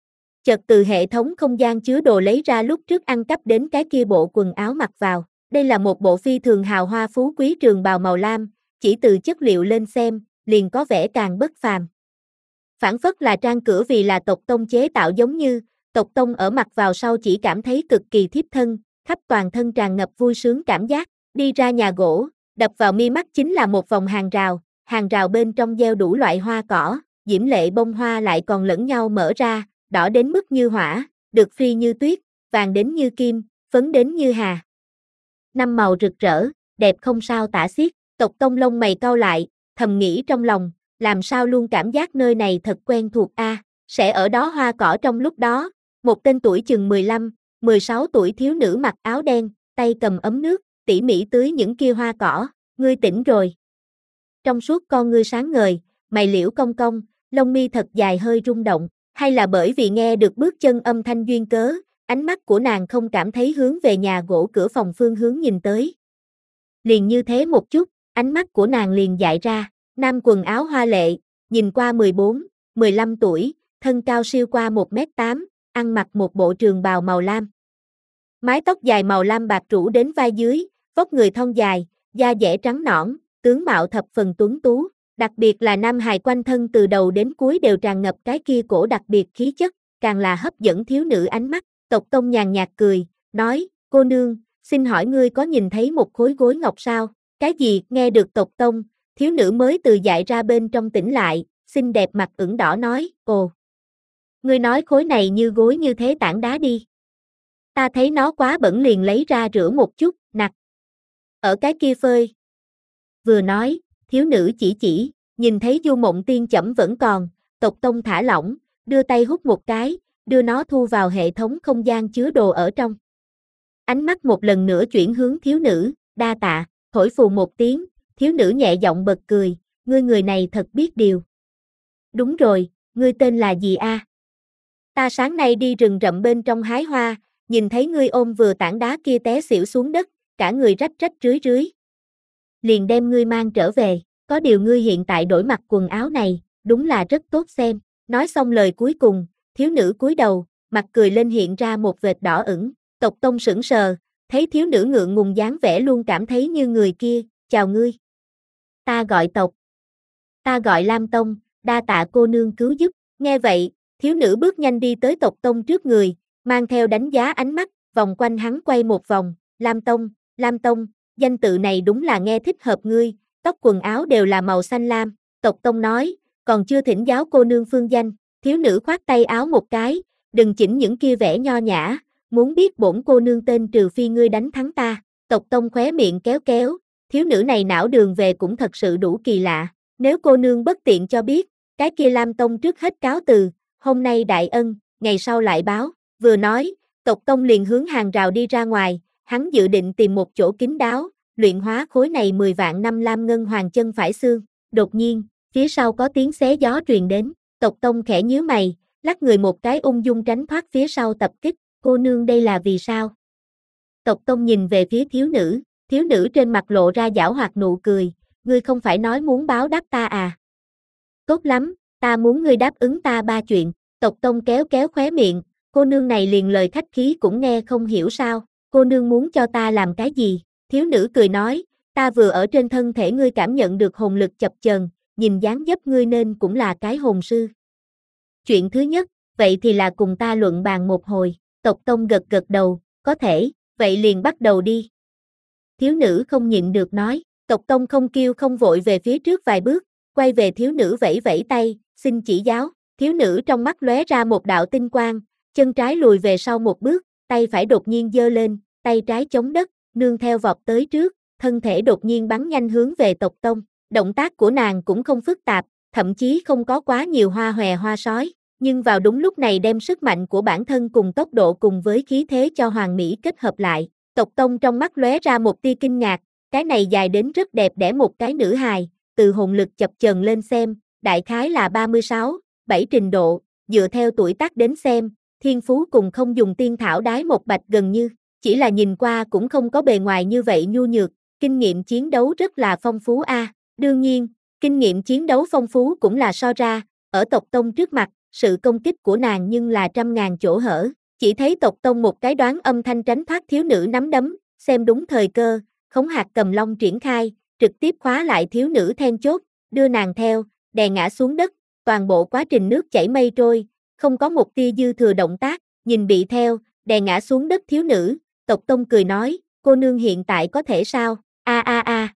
chợt từ hệ thống không gian chứa đồ lấy ra lúc trước ăn cắp đến cái kia bộ quần áo mặc vào. Đây là một bộ phi thường hào hoa phú quý trường bào màu lam, chỉ từ chất liệu lên xem, liền có vẻ càng bất phàm. Phản phất là trang cửa vì là tộc tông chế tạo giống như, tộc tông ở mặc vào sau chỉ cảm thấy cực kỳ thiếp thân, khắp toàn thân tràn ngập vui sướng cảm giác. Đi ra nhà gỗ, đập vào mi mắt chính là một vòng hàng rào, hàng rào bên trong gieo đủ loại hoa cỏ, diễm lệ bông hoa lại còn lẫn nhau mở ra, đỏ đến mức như hỏa, được phi như tuyết, vàng đến như kim, phấn đến như hà. Năm màu rực rỡ, đẹp không sao tả xiết, tộc tông lông mày cau lại, thầm nghĩ trong lòng, làm sao luôn cảm giác nơi này thật quen thuộc a, à, sẽ ở đó hoa cỏ trong lúc đó, một tên tuổi chừng mười lăm, mười sáu tuổi thiếu nữ mặc áo đen, tay cầm ấm nước, tỉ mỉ tưới những kia hoa cỏ, ngươi tỉnh rồi. Trong suốt con ngươi sáng ngời, mày liễu cong cong, lông mi thật dài hơi rung động, hay là bởi vì nghe được bước chân âm thanh duyên cớ, ánh mắt của nàng không cảm thấy hướng về nhà gỗ cửa phòng phương hướng nhìn tới. Liền như thế một chút, ánh mắt của nàng liền dại ra, nam quần áo hoa lệ, nhìn qua mười bốn, mười lăm tuổi, thân cao siêu qua một mét tám, ăn mặc một bộ trường bào màu lam. Mái tóc dài màu lam bạc rủ đến vai dưới, vóc người thon dài, da dẻ trắng nõn, tướng mạo thập phần tuấn tú, đặc biệt là nam hài quanh thân từ đầu đến cuối đều tràn ngập cái kia cổ đặc biệt khí chất, càng là hấp dẫn thiếu nữ ánh mắt. Tộc Tông nhàn nhạt cười, nói, cô nương, xin hỏi ngươi có nhìn thấy một khối gối ngọc sao? Cái gì? Nghe được Tộc Tông, thiếu nữ mới từ dại ra bên trong tỉnh lại, xinh đẹp mặt ửng đỏ nói, ồ. Ngươi nói khối này như gối như thế tảng đá đi. Ta thấy nó quá bẩn liền lấy ra rửa một chút, nặc. Ở cái kia phơi. Vừa nói, thiếu nữ chỉ chỉ, nhìn thấy Du Mộng Tiên chẩm vẫn còn, Tộc Tông thả lỏng, đưa tay hút một cái, đưa nó thu vào hệ thống không gian chứa đồ ở trong. Ánh mắt một lần nữa chuyển hướng thiếu nữ, đa tạ, thổi phù một tiếng, thiếu nữ nhẹ giọng bật cười, ngươi người này thật biết điều. Đúng rồi, ngươi tên là gì a? Ta sáng nay đi rừng rậm bên trong hái hoa, nhìn thấy ngươi ôm vừa tảng đá kia té xỉu xuống đất, cả người rách rách rưới rưới. Liền đem ngươi mang trở về, có điều ngươi hiện tại đổi mặc quần áo này, đúng là rất tốt xem. Nói xong lời cuối cùng, thiếu nữ cúi đầu, mặt cười lên hiện ra một vệt đỏ ửng. Tộc Tông sững sờ, thấy thiếu nữ ngượng ngùng dáng vẻ luôn cảm thấy như người kia, chào ngươi. Ta gọi Tộc. Ta gọi Lam Tông, đa tạ cô nương cứu giúp. Nghe vậy, thiếu nữ bước nhanh đi tới Tộc Tông trước người, mang theo đánh giá ánh mắt, vòng quanh hắn quay một vòng, Lam Tông, Lam Tông, danh tự này đúng là nghe thích hợp ngươi, tóc quần áo đều là màu xanh lam. Tộc Tông nói, còn chưa thỉnh giáo cô nương phương danh. Thiếu nữ khoát tay áo một cái, đừng chỉnh những kia vẻ nho nhã, muốn biết bổn cô nương tên trừ phi ngươi đánh thắng ta. Tộc Tông khóe miệng kéo kéo, thiếu nữ này não đường về cũng thật sự đủ kỳ lạ, nếu cô nương bất tiện cho biết, cái kia Lam Tông trước hết cáo từ, hôm nay đại ân, ngày sau lại báo. Vừa nói, Tộc Tông liền hướng hàng rào đi ra ngoài, hắn dự định tìm một chỗ kín đáo, luyện hóa khối này mười vạn năm lam ngân hoàng chân phải xương. Đột nhiên, phía sau có tiếng xé gió truyền đến. Tộc Tông khẽ nhíu mày, lắc người một cái ung dung tránh thoát phía sau tập kích, cô nương đây là vì sao? Tộc Tông nhìn về phía thiếu nữ, thiếu nữ trên mặt lộ ra giảo hoạt nụ cười, ngươi không phải nói muốn báo đáp ta à? Tốt lắm, ta muốn ngươi đáp ứng ta ba chuyện. Tộc Tông kéo kéo khóe miệng, cô nương này liền lời khách khí cũng nghe không hiểu sao, cô nương muốn cho ta làm cái gì? Thiếu nữ cười nói, ta vừa ở trên thân thể ngươi cảm nhận được hồn lực chập chờn, nhìn dáng dấp ngươi nên cũng là cái hồn sư. Chuyện thứ nhất, vậy thì là cùng ta luận bàn một hồi. Tộc Tông gật gật đầu, có thể, vậy liền bắt đầu đi. Thiếu nữ không nhịn được nói, Tộc Tông không kêu không vội về phía trước vài bước, quay về thiếu nữ vẫy vẫy tay, xin chỉ giáo. Thiếu nữ trong mắt lóe ra một đạo tinh quang, chân trái lùi về sau một bước, tay phải đột nhiên giơ lên, tay trái chống đất, nương theo vọt tới trước, thân thể đột nhiên bắn nhanh hướng về Tộc Tông. Động tác của nàng cũng không phức tạp, thậm chí không có quá nhiều hoa hòe hoa sói, nhưng vào đúng lúc này đem sức mạnh của bản thân cùng tốc độ cùng với khí thế cho hoàn mỹ kết hợp lại. Tộc Tông trong mắt lóe ra một tia kinh ngạc, cái này dài đến rất đẹp đẽ một cái nữ hài, từ hồn lực chập chờn lên xem, đại khái là ba mươi sáu, bảy trình độ, dựa theo tuổi tác đến xem, thiên phú cùng không dùng tiên thảo đái một bạch gần như, chỉ là nhìn qua cũng không có bề ngoài như vậy nhu nhược, kinh nghiệm chiến đấu rất là phong phú a. À. Đương nhiên, kinh nghiệm chiến đấu phong phú cũng là so ra, ở Tộc Tông trước mặt, sự công kích của nàng nhưng là trăm ngàn chỗ hở. Chỉ thấy tộc tông một cái đoán âm thanh tránh thoát thiếu nữ nắm đấm, xem đúng thời cơ, khống hạt cầm long triển khai, trực tiếp khóa lại thiếu nữ then chốt, đưa nàng theo, đè ngã xuống đất, toàn bộ quá trình nước chảy mây trôi, không có một tia dư thừa động tác, nhìn bị theo, đè ngã xuống đất thiếu nữ, tộc tông cười nói, cô nương hiện tại có thể sao, a a a,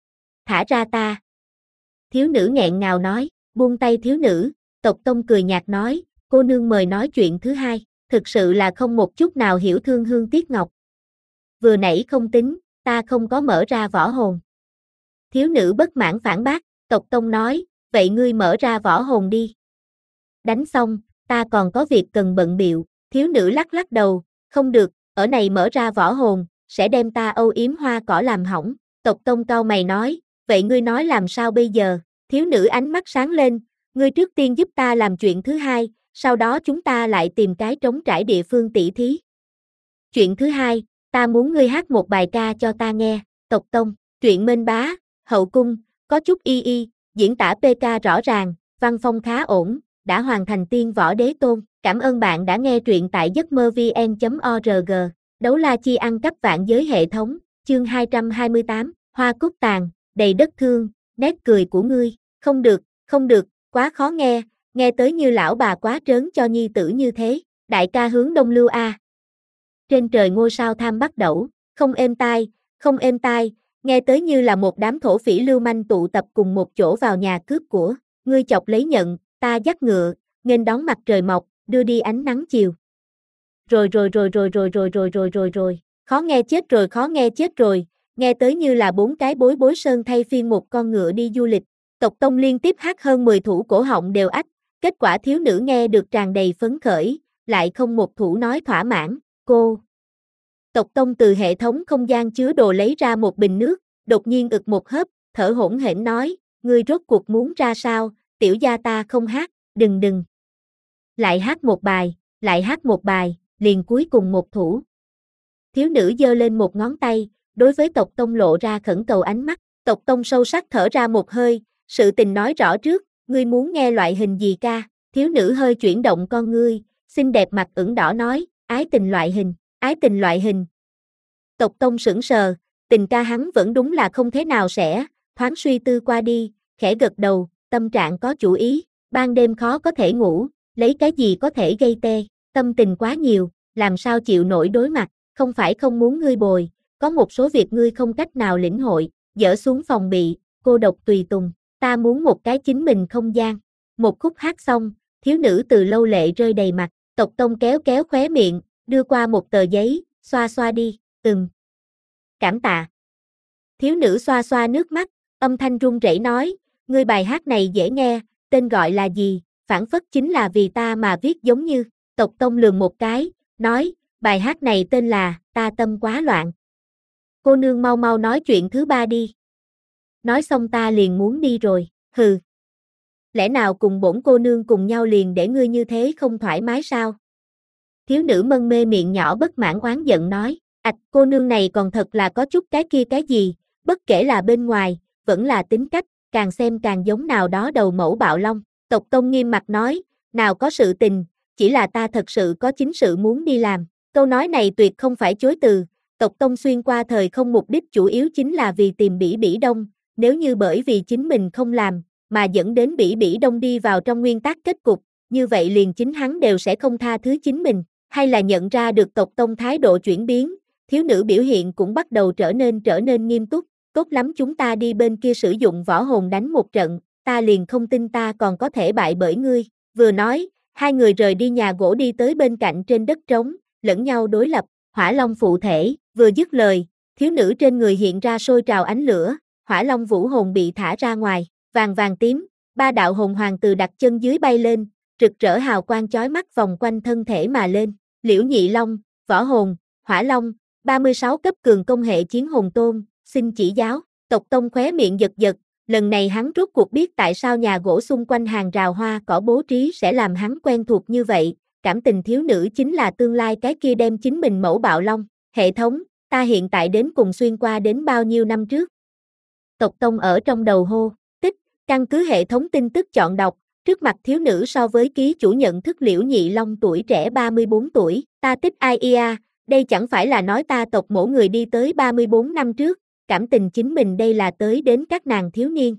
thả ra ta. Thiếu nữ nghẹn ngào nói, buông tay thiếu nữ, tộc tông cười nhạt nói, cô nương mời nói chuyện thứ hai, thực sự là không một chút nào hiểu thương Hương Tiếc Ngọc. Vừa nãy không tính, ta không có mở ra võ hồn. Thiếu nữ bất mãn phản bác, tộc tông nói, vậy ngươi mở ra võ hồn đi. Đánh xong, ta còn có việc cần bận biệu, thiếu nữ lắc lắc đầu, không được, ở này mở ra võ hồn, sẽ đem ta âu yếm hoa cỏ làm hỏng, tộc tông cau mày nói, vậy ngươi nói làm sao bây giờ, thiếu nữ ánh mắt sáng lên, ngươi trước tiên giúp ta làm chuyện thứ hai, sau đó chúng ta lại tìm cái trống trải địa phương tỉ thí. Chuyện thứ hai, ta muốn ngươi hát một bài ca cho ta nghe, tộc tông, truyện Mên Bá, hậu cung, có chút y y, diễn tả pê ca rõ ràng, văn phong khá ổn, đã hoàn thành tiên võ đế tôn. Cảm ơn bạn đã nghe truyện tại giấc mơ vn chấm org. Đấu la chi ăn cắp vạn giới hệ thống, chương hai trăm hai mươi tám, hoa cúc tàn, đầy đất thương, nét cười của ngươi, không được, không được, quá khó nghe, nghe tới như lão bà quá trớn cho nhi tử như thế, đại ca hướng đông lưu a. Trên trời ngôi sao tham bắt đẩu, không êm tai, không êm tai, nghe tới như là một đám thổ phỉ lưu manh tụ tập cùng một chỗ vào nhà cướp của, ngươi chọc lấy nhận, ta dắt ngựa, nghênh đón mặt trời mọc, đưa đi ánh nắng chiều. Rồi rồi rồi rồi rồi rồi rồi rồi rồi rồi, khó nghe chết rồi khó nghe chết rồi, nghe tới như là bốn cái bối bối sơn thay phiên một con ngựa đi du lịch. Tộc tông liên tiếp hát hơn mười thủ cổ họng đều ách, kết quả thiếu nữ nghe được tràn đầy phấn khởi, lại không một thủ nói thỏa mãn, cô. Tộc tông từ hệ thống không gian chứa đồ lấy ra một bình nước, đột nhiên ực một hớp, thở hổn hển nói, ngươi rốt cuộc muốn ra sao, tiểu gia ta không hát, đừng đừng. Lại hát một bài, lại hát một bài, liền cuối cùng một thủ. Thiếu nữ giơ lên một ngón tay, đối với tộc tông lộ ra khẩn cầu ánh mắt, tộc tông sâu sắc thở ra một hơi, sự tình nói rõ trước, ngươi muốn nghe loại hình gì ca, thiếu nữ hơi chuyển động con ngươi, xinh đẹp mặt ửng đỏ nói, ái tình loại hình, ái tình loại hình. Tộc tông sững sờ, tình ca hắn vẫn đúng là không thế nào sẽ, thoáng suy tư qua đi, khẽ gật đầu, tâm trạng có chủ ý, ban đêm khó có thể ngủ, lấy cái gì có thể gây tê, tâm tình quá nhiều, làm sao chịu nổi đối mặt, không phải không muốn ngươi bồi, có một số việc ngươi không cách nào lĩnh hội, dỡ xuống phòng bị, cô độc tùy tùng, ta muốn một cái chính mình không gian. Một khúc hát xong, thiếu nữ từ lâu lệ rơi đầy mặt, tộc tông kéo kéo khóe miệng, đưa qua một tờ giấy, xoa xoa đi, ừm. Cảm tạ. Thiếu nữ xoa xoa nước mắt, âm thanh run rẩy nói, ngươi bài hát này dễ nghe, tên gọi là gì, phản phất chính là vì ta mà viết giống như, tộc tông lườm một cái, nói, bài hát này tên là, ta tâm quá loạn. Cô nương mau mau nói chuyện thứ ba đi. Nói xong ta liền muốn đi rồi, hừ. Lẽ nào cùng bổn cô nương cùng nhau liền để ngươi như thế không thoải mái sao? Thiếu nữ mân mê miệng nhỏ bất mãn oán giận nói, ạch cô nương này còn thật là có chút cái kia cái gì, bất kể là bên ngoài, vẫn là tính cách, càng xem càng giống nào đó đầu mẫu bạo long. Tộc tông nghiêm mặt nói, nào có sự tình, chỉ là ta thật sự có chính sự muốn đi làm. Câu nói này tuyệt không phải chối từ, tộc tông xuyên qua thời không mục đích chủ yếu chính là vì tìm Bỉ Bỉ Đông, nếu như bởi vì chính mình không làm, mà dẫn đến Bỉ Bỉ Đông đi vào trong nguyên tắc kết cục, như vậy liền chính hắn đều sẽ không tha thứ chính mình, hay là nhận ra được tộc tông thái độ chuyển biến, thiếu nữ biểu hiện cũng bắt đầu trở nên trở nên nghiêm túc, tốt lắm chúng ta đi bên kia sử dụng võ hồn đánh một trận, ta liền không tin ta còn có thể bại bởi ngươi, vừa nói, hai người rời đi nhà gỗ đi tới bên cạnh trên đất trống, lẫn nhau đối lập, hỏa long phụ thể, vừa dứt lời, thiếu nữ trên người hiện ra sôi trào ánh lửa, hỏa long vũ hồn bị thả ra ngoài, vàng vàng tím, ba đạo hồn hoàng từ đặt chân dưới bay lên, rực rỡ hào quang chói mắt vòng quanh thân thể mà lên, liễu nhị long, võ hồn, hỏa long, ba mươi sáu cấp cường công hệ chiến hồn tôn, xin chỉ giáo, tộc tông khóe miệng giật giật, lần này hắn rốt cuộc biết tại sao nhà gỗ xung quanh hàng rào hoa cỏ bố trí sẽ làm hắn quen thuộc như vậy, cảm tình thiếu nữ chính là tương lai cái kia đem chính mình mẫu bạo long, hệ thống, ta hiện tại đến cùng xuyên qua đến bao nhiêu năm trước. Tộc tông ở trong đầu hô, tích, căn cứ hệ thống tin tức chọn đọc, Trước mặt thiếu nữ so với ký chủ nhận thức Liễu Nhị Long tuổi trẻ ba mươi bốn tuổi, ta tích ai ia, đây chẳng phải là nói ta tộc mổ người đi tới ba mươi bốn năm trước, cảm tình chính mình đây là tới đến các nàng thiếu niên.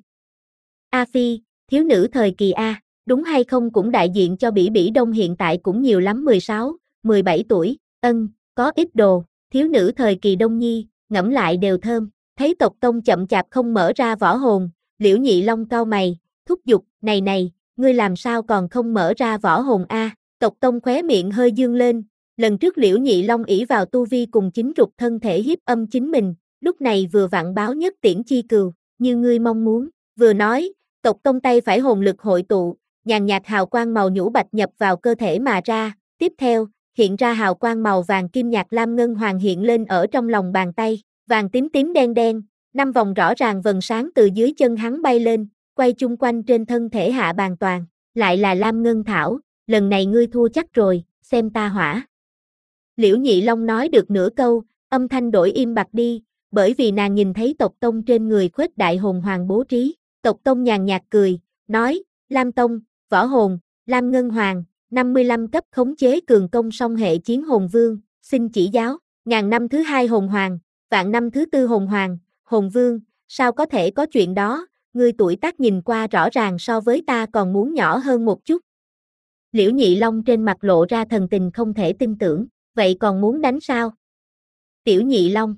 A Phi, thiếu nữ thời kỳ A, đúng hay không cũng đại diện cho Bỉ Bỉ Đông hiện tại cũng nhiều lắm mười sáu, mười bảy tuổi, ân, có ít đồ, thiếu nữ thời kỳ Đông Nhi, ngẫm lại đều thơm, thấy tộc tông chậm chạp không mở ra võ hồn, Liễu Nhị Long cau mày, thúc giục, này này, ngươi làm sao còn không mở ra võ hồn a? Tộc tông khóe miệng hơi dương lên, lần trước Liễu Nhị Long ỷ vào tu vi cùng chính rụt thân thể hiếp âm chính mình, lúc này vừa vặn báo nhất tiễn chi cừu, như ngươi mong muốn, vừa nói, tộc tông tay phải hồn lực hội tụ, nhàn nhạt hào quang màu nhũ bạch nhập vào cơ thể mà ra, tiếp theo, hiện ra hào quang màu vàng kim nhạt lam ngân hoàng hiện lên ở trong lòng bàn tay, vàng tím tím đen đen, năm vòng rõ ràng vầng sáng từ dưới chân hắn bay lên, quay chung quanh trên thân thể hạ bàn toàn, lại là lam ngân thảo, lần này ngươi thua chắc rồi, xem ta hỏa. Liễu Nhị Long nói được nửa câu, âm thanh đổi im bặt đi, bởi vì nàng nhìn thấy tộc tông trên người khuếch đại hồn hoàng bố trí, tộc tông nhàn nhạt cười, nói, Lam Tông, võ hồn, Lam Ngân Hoàng, năm mươi lăm cấp khống chế cường công song hệ chiến hồn vương, xin chỉ giáo, ngàn năm thứ hai hồn hoàng, vạn năm thứ tư hồn hoàng, hồn vương, sao có thể có chuyện đó, ngươi tuổi tác nhìn qua rõ ràng so với ta còn muốn nhỏ hơn một chút. Liễu Nhị Long trên mặt lộ ra thần tình không thể tin tưởng, vậy còn muốn đánh sao? Tiểu Nhị Long.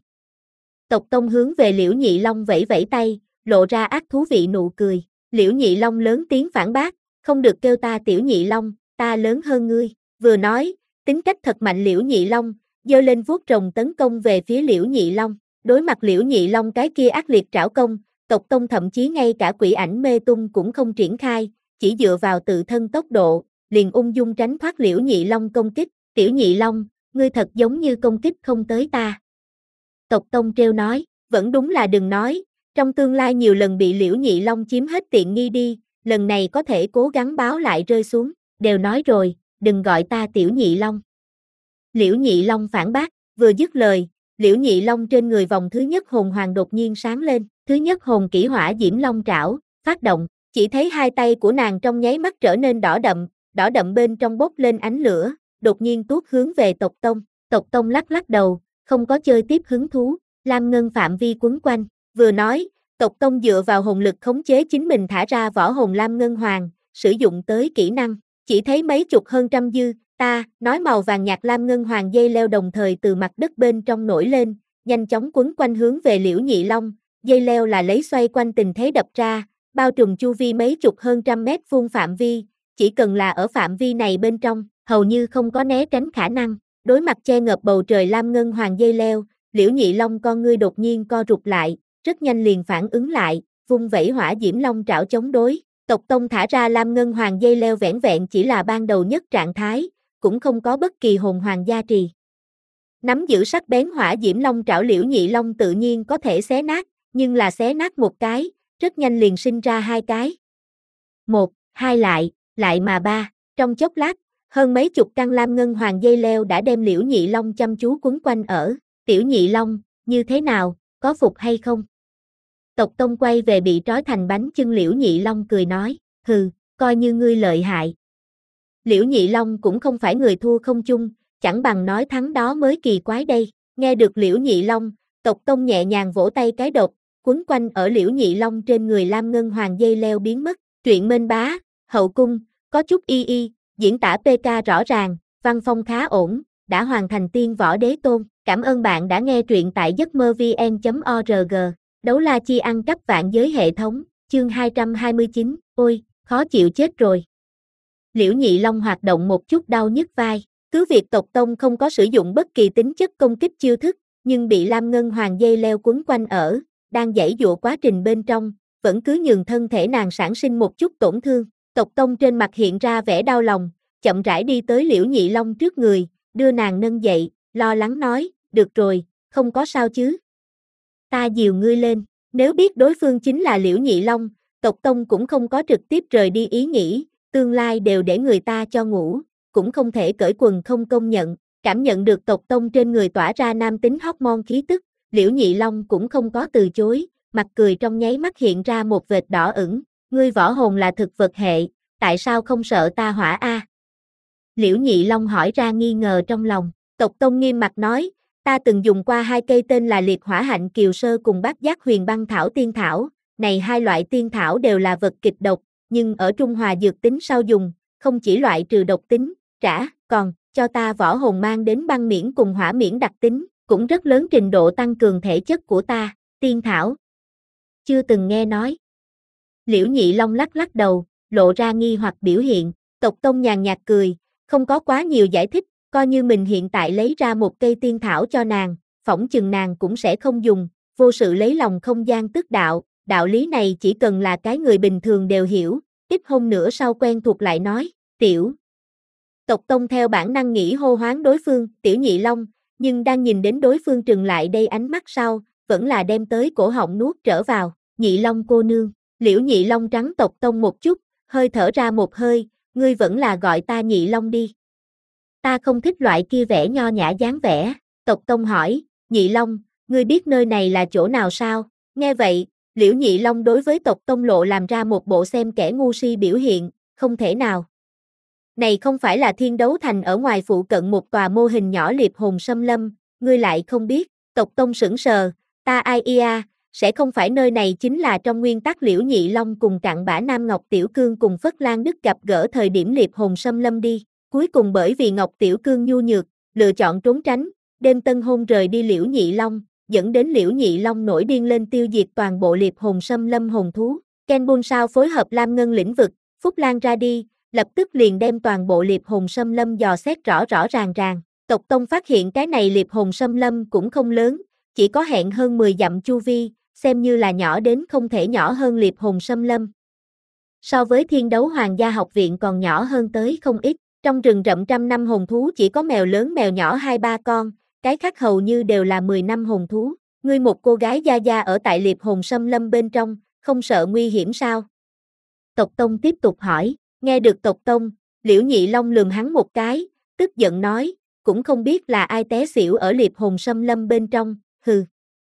Tộc tông hướng về Liễu Nhị Long vẫy vẫy tay, lộ ra ác thú vị nụ cười, Liễu Nhị Long lớn tiếng phản bác, không được kêu ta Tiểu Nhị Long, ta lớn hơn ngươi, vừa nói, tính cách thật mạnh Liễu Nhị Long, giơ lên vuốt rồng tấn công về phía Liễu Nhị Long, đối mặt Liễu Nhị Long cái kia ác liệt trảo công, tộc tông thậm chí ngay cả quỷ ảnh mê tung cũng không triển khai, chỉ dựa vào tự thân tốc độ, liền ung dung tránh thoát Liễu Nhị Long công kích, Tiểu Nhị Long, ngươi thật giống như công kích không tới ta. Tộc tông trêu nói, vẫn đúng là đừng nói, trong tương lai nhiều lần bị Liễu Nhị Long chiếm hết tiện nghi đi, lần này có thể cố gắng báo lại rơi xuống, đều nói rồi, đừng gọi ta Tiểu Nhị Long. Liễu Nhị Long phản bác, vừa dứt lời, Liễu Nhị Long trên người vòng thứ nhất hồn hoàng đột nhiên sáng lên, thứ nhất hồn kỹ hỏa diễm long trảo, phát động, chỉ thấy hai tay của nàng trong nháy mắt trở nên đỏ đậm, đỏ đậm bên trong bốc lên ánh lửa, đột nhiên tuốt hướng về tộc tông, tộc tông lắc lắc đầu, không có chơi tiếp hứng thú, lam ngân phạm vi quấn quanh, vừa nói, tộc tông dựa vào hồn lực khống chế chính mình thả ra võ hồn lam ngân hoàng, sử dụng tới kỹ năng, chỉ thấy mấy chục hơn trăm dư, ta, nói màu vàng nhạt lam ngân hoàng dây leo đồng thời từ mặt đất bên trong nổi lên, nhanh chóng quấn quanh hướng về Liễu Nhị Long, dây leo là lấy xoay quanh tình thế đập ra, bao trùm chu vi mấy chục hơn trăm mét vuông phạm vi, chỉ cần là ở phạm vi này bên trong, hầu như không có né tránh khả năng, đối mặt che ngập bầu trời lam ngân hoàng dây leo, Liễu Nhị Long con ngươi đột nhiên co rụt lại, rất nhanh liền phản ứng lại, vung vẩy hỏa diễm long trảo chống đối, tộc tông thả ra lam ngân hoàng dây leo vẻn vẹn chỉ là ban đầu nhất trạng thái, cũng không có bất kỳ hồn hoàng gia trì. Nắm giữ sắc bén hỏa diễm long trảo Liễu Nhị Long tự nhiên có thể xé nát, nhưng là xé nát một cái, rất nhanh liền sinh ra hai cái. Một, hai lại, lại mà ba, trong chốc lát, hơn mấy chục căn lam ngân hoàng dây leo đã đem Liễu Nhị Long chăm chú quấn quanh ở, Tiểu Nhị Long, như thế nào, có phục hay không? Tộc tông quay về bị trói thành bánh chưng Liễu Nhị Long cười nói, hừ, coi như ngươi lợi hại. Liễu Nhị Long cũng không phải người thua không chung, chẳng bằng nói thắng đó mới kỳ quái đây, nghe được Liễu Nhị Long, tộc tông nhẹ nhàng vỗ tay cái đột, quấn quanh ở Liễu Nhị Long trên người lam ngân hoàng dây leo biến mất, truyện mênh bá, hậu cung, có chút y y, diễn tả pê ca rõ ràng, văn phong khá ổn, đã hoàn thành tiên võ đế tôn, cảm ơn bạn đã nghe truyện tại giấc mơ vn chấm org, đấu la chi ăn cắp vạn giới hệ thống, chương hai trăm hai mươi chín, ôi, khó chịu chết rồi. Liễu Nhị Long hoạt động một chút đau nhức vai, cứ việc tộc tông không có sử dụng bất kỳ tính chất công kích chiêu thức, nhưng bị lam ngân hoàng dây leo quấn quanh ở, đang giãy giụa quá trình bên trong, vẫn cứ nhường thân thể nàng sản sinh một chút tổn thương, tộc tông trên mặt hiện ra vẻ đau lòng, chậm rãi đi tới Liễu Nhị Long trước người, đưa nàng nâng dậy, lo lắng nói, được rồi, không có sao chứ. Ta dìu ngươi lên, nếu biết đối phương chính là Liễu Nhị Long, tộc tông cũng không có trực tiếp rời đi ý nghĩ, tương lai đều để người ta cho ngủ, cũng không thể cởi quần không công nhận, cảm nhận được tộc tông trên người tỏa ra nam tính hormone khí tức, Liễu Nhị Long cũng không có từ chối, mặt cười trong nháy mắt hiện ra một vệt đỏ ửng, ngươi võ hồn là thực vật hệ, tại sao không sợ ta hỏa a? Liễu Nhị Long hỏi ra nghi ngờ trong lòng, Tộc Tông nghiêm mặt nói, ta từng dùng qua hai cây tên là liệt hỏa hạnh kiều sơ cùng bát giác huyền băng thảo tiên thảo, này hai loại tiên thảo đều là vật kịch độc, nhưng ở Trung Hòa dược tính sau dùng, không chỉ loại trừ độc tính, trả, còn, cho ta võ hồn mang đến băng miễn cùng hỏa miễn đặc tính, cũng rất lớn trình độ tăng cường thể chất của ta, tiên thảo. Chưa từng nghe nói. Liễu Nhị Long lắc lắc đầu, lộ ra nghi hoặc biểu hiện, Tộc Tông nhàn nhạt cười, không có quá nhiều giải thích, coi như mình hiện tại lấy ra một cây tiên thảo cho nàng, phỏng chừng nàng cũng sẽ không dùng, vô sự lấy lòng không gian tức đạo, đạo lý này chỉ cần là cái người bình thường đều hiểu, ít hôm nữa sau quen thuộc lại nói, tiểu. Tộc Tông theo bản năng nghĩ hô hoán đối phương, Tiểu Nhị Long, nhưng đang nhìn đến đối phương trừng lại đây ánh mắt sau, vẫn là đem tới cổ họng nuốt trở vào, Nhị Long cô nương, Liễu Nhị Long trắng Tộc Tông một chút, hơi thở ra một hơi, ngươi vẫn là gọi ta Nhị Long đi. Ta không thích loại kia vẻ nho nhã dáng vẻ, Tộc Tông hỏi, Nhị Long, ngươi biết nơi này là chỗ nào sao? Nghe vậy, Liễu Nhị Long đối với Tộc Tông lộ làm ra một bộ xem kẻ ngu si biểu hiện, không thể nào. Này không phải là Thiên Đấu Thành ở ngoài phụ cận một tòa mô hình nhỏ liệp hồn xâm lâm, ngươi lại không biết, Tộc Tông sững sờ, ta ai ia, sẽ không phải nơi này chính là trong nguyên tắc Liễu Nhị Long cùng cặn bã Nam Ngọc Tiểu Cương cùng Phất Lan Đức gặp gỡ thời điểm liệp hồn xâm lâm đi, cuối cùng bởi vì Ngọc Tiểu Cương nhu nhược, lựa chọn trốn tránh, đêm tân hôn rời đi Liễu Nhị Long, dẫn đến Liễu Nhị Long nổi điên lên tiêu diệt toàn bộ liệp hồn xâm lâm hồn thú, Ken Bun sao phối hợp Lam Ngân lĩnh vực, Phúc Lan ra đi, lập tức liền đem toàn bộ liệp hồn xâm lâm dò xét rõ rõ ràng ràng. Tộc Tông phát hiện cái này liệp hồn xâm lâm cũng không lớn, chỉ có hẹn hơn mười dặm chu vi, xem như là nhỏ đến không thể nhỏ hơn liệp hồn xâm lâm. So với Thiên Đấu Hoàng gia học viện còn nhỏ hơn tới không ít, trong rừng rậm trăm năm hồn thú chỉ có mèo lớn mèo nhỏ hai ba con, cái khác hầu như đều là mười năm hồn thú. Ngươi một cô gái gia gia ở tại liệp hồn xâm lâm bên trong, không sợ nguy hiểm sao? Tộc Tông tiếp tục hỏi, nghe được Tộc Tông, Liễu Nhị Long lườm hắn một cái, tức giận nói, cũng không biết là ai té xỉu ở liệp hồn xâm lâm bên trong, hừ.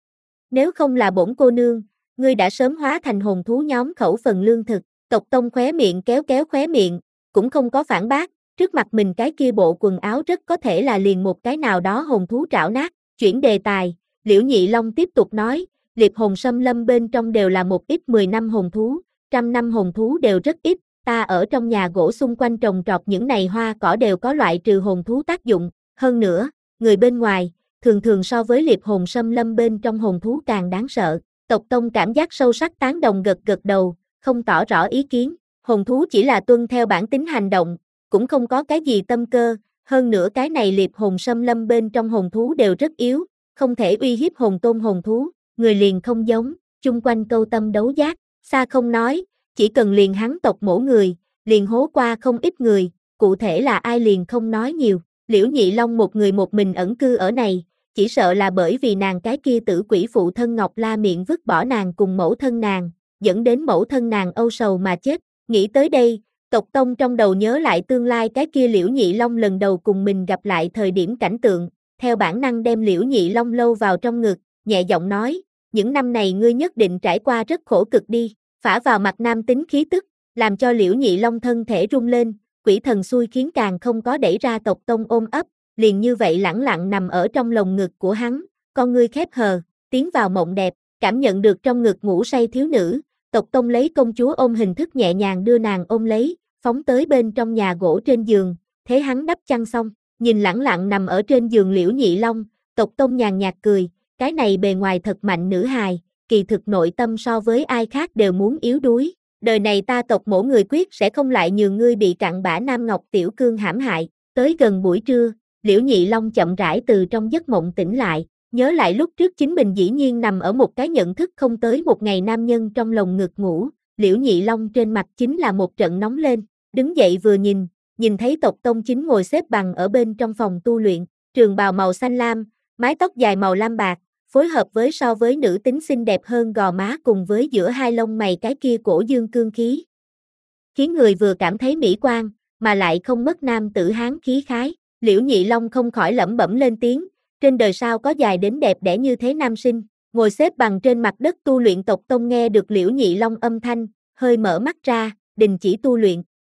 Nếu không là bổn cô nương, ngươi đã sớm hóa thành hồn thú nhóm khẩu phần lương thực. Tộc Tông khóe miệng kéo kéo khóe miệng, cũng không có phản bác, trước mặt mình cái kia bộ quần áo rất có thể là liền một cái nào đó hồn thú trảo nát. Chuyển đề tài, Liễu Nhị Long tiếp tục nói, liệp hồn xâm lâm bên trong đều là một ít mười năm hồn thú, trăm năm hồn thú đều rất ít, ta ở trong nhà gỗ xung quanh trồng trọt những này hoa cỏ đều có loại trừ hồn thú tác dụng, hơn nữa, người bên ngoài, thường thường so với liệp hồn xâm lâm bên trong hồn thú càng đáng sợ. Tộc Tông cảm giác sâu sắc tán đồng gật gật đầu, không tỏ rõ ý kiến, hồn thú chỉ là tuân theo bản tính hành động, cũng không có cái gì tâm cơ, hơn nữa cái này liệp hồn xâm lâm bên trong hồn thú đều rất yếu, không thể uy hiếp hồn tôn hồn thú, người liền không giống, chung quanh câu tâm đấu giác, xa không nói, chỉ cần liền hắn tộc mổ người, liền hố qua không ít người, cụ thể là ai liền không nói nhiều, Liễu Nhị Long một người một mình ẩn cư ở này, chỉ sợ là bởi vì nàng cái kia tử quỷ phụ thân Ngọc La miệng vứt bỏ nàng cùng mẫu thân nàng, dẫn đến mẫu thân nàng âu sầu mà chết, nghĩ tới đây, Tộc Tông trong đầu nhớ lại tương lai cái kia Liễu Nhị Long lần đầu cùng mình gặp lại thời điểm cảnh tượng, theo bản năng đem Liễu Nhị Long lâu vào trong ngực, nhẹ giọng nói, những năm này ngươi nhất định trải qua rất khổ cực đi, phả vào mặt nam tính khí tức, làm cho Liễu Nhị Long thân thể rung lên, quỷ thần xui khiến càng không có đẩy ra Tộc Tông ôm ấp, liền như vậy lẳng lặng nằm ở trong lồng ngực của hắn, con ngươi khép hờ, tiến vào mộng đẹp, cảm nhận được trong ngực ngủ say thiếu nữ, Tộc Tông lấy công chúa ôm hình thức nhẹ nhàng đưa nàng ôm lấy, phóng tới bên trong nhà gỗ trên giường, thế hắn đắp chăn xong, nhìn lẳng lặng nằm ở trên giường Liễu Nhị Long, Tộc Tông nhàn nhạt cười, cái này bề ngoài thật mạnh nữ hài, kỳ thực nội tâm so với ai khác đều muốn yếu đuối, đời này ta tộc mổ người quyết sẽ không lại nhường ngươi bị cặn bã Nam Ngọc Tiểu Cương hãm hại, tới gần buổi trưa, Liễu Nhị Long chậm rãi từ trong giấc mộng tỉnh lại, nhớ lại lúc trước chính mình dĩ nhiên nằm ở một cái nhận thức không tới một ngày nam nhân trong lồng ngực ngủ, Liễu Nhị Long trên mặt chính là một trận nóng lên, đứng dậy vừa nhìn, nhìn thấy Tộc Tông chính ngồi xếp bằng ở bên trong phòng tu luyện, trường bào màu xanh lam, mái tóc dài màu lam bạc, phối hợp với so với nữ tính xinh đẹp hơn gò má cùng với giữa hai lông mày cái kia cổ dương cương khí. Khiến người vừa cảm thấy mỹ quan, mà lại không mất nam tử hán khí khái, Liễu Nhị Long không khỏi lẩm bẩm lên tiếng, trên đời sao có dài đến đẹp đẽ như thế nam sinh, ngồi xếp bằng trên mặt đất tu luyện. Tộc Tông nghe được Liễu Nhị Long âm thanh, hơi mở mắt ra, đình chỉ tu luyện,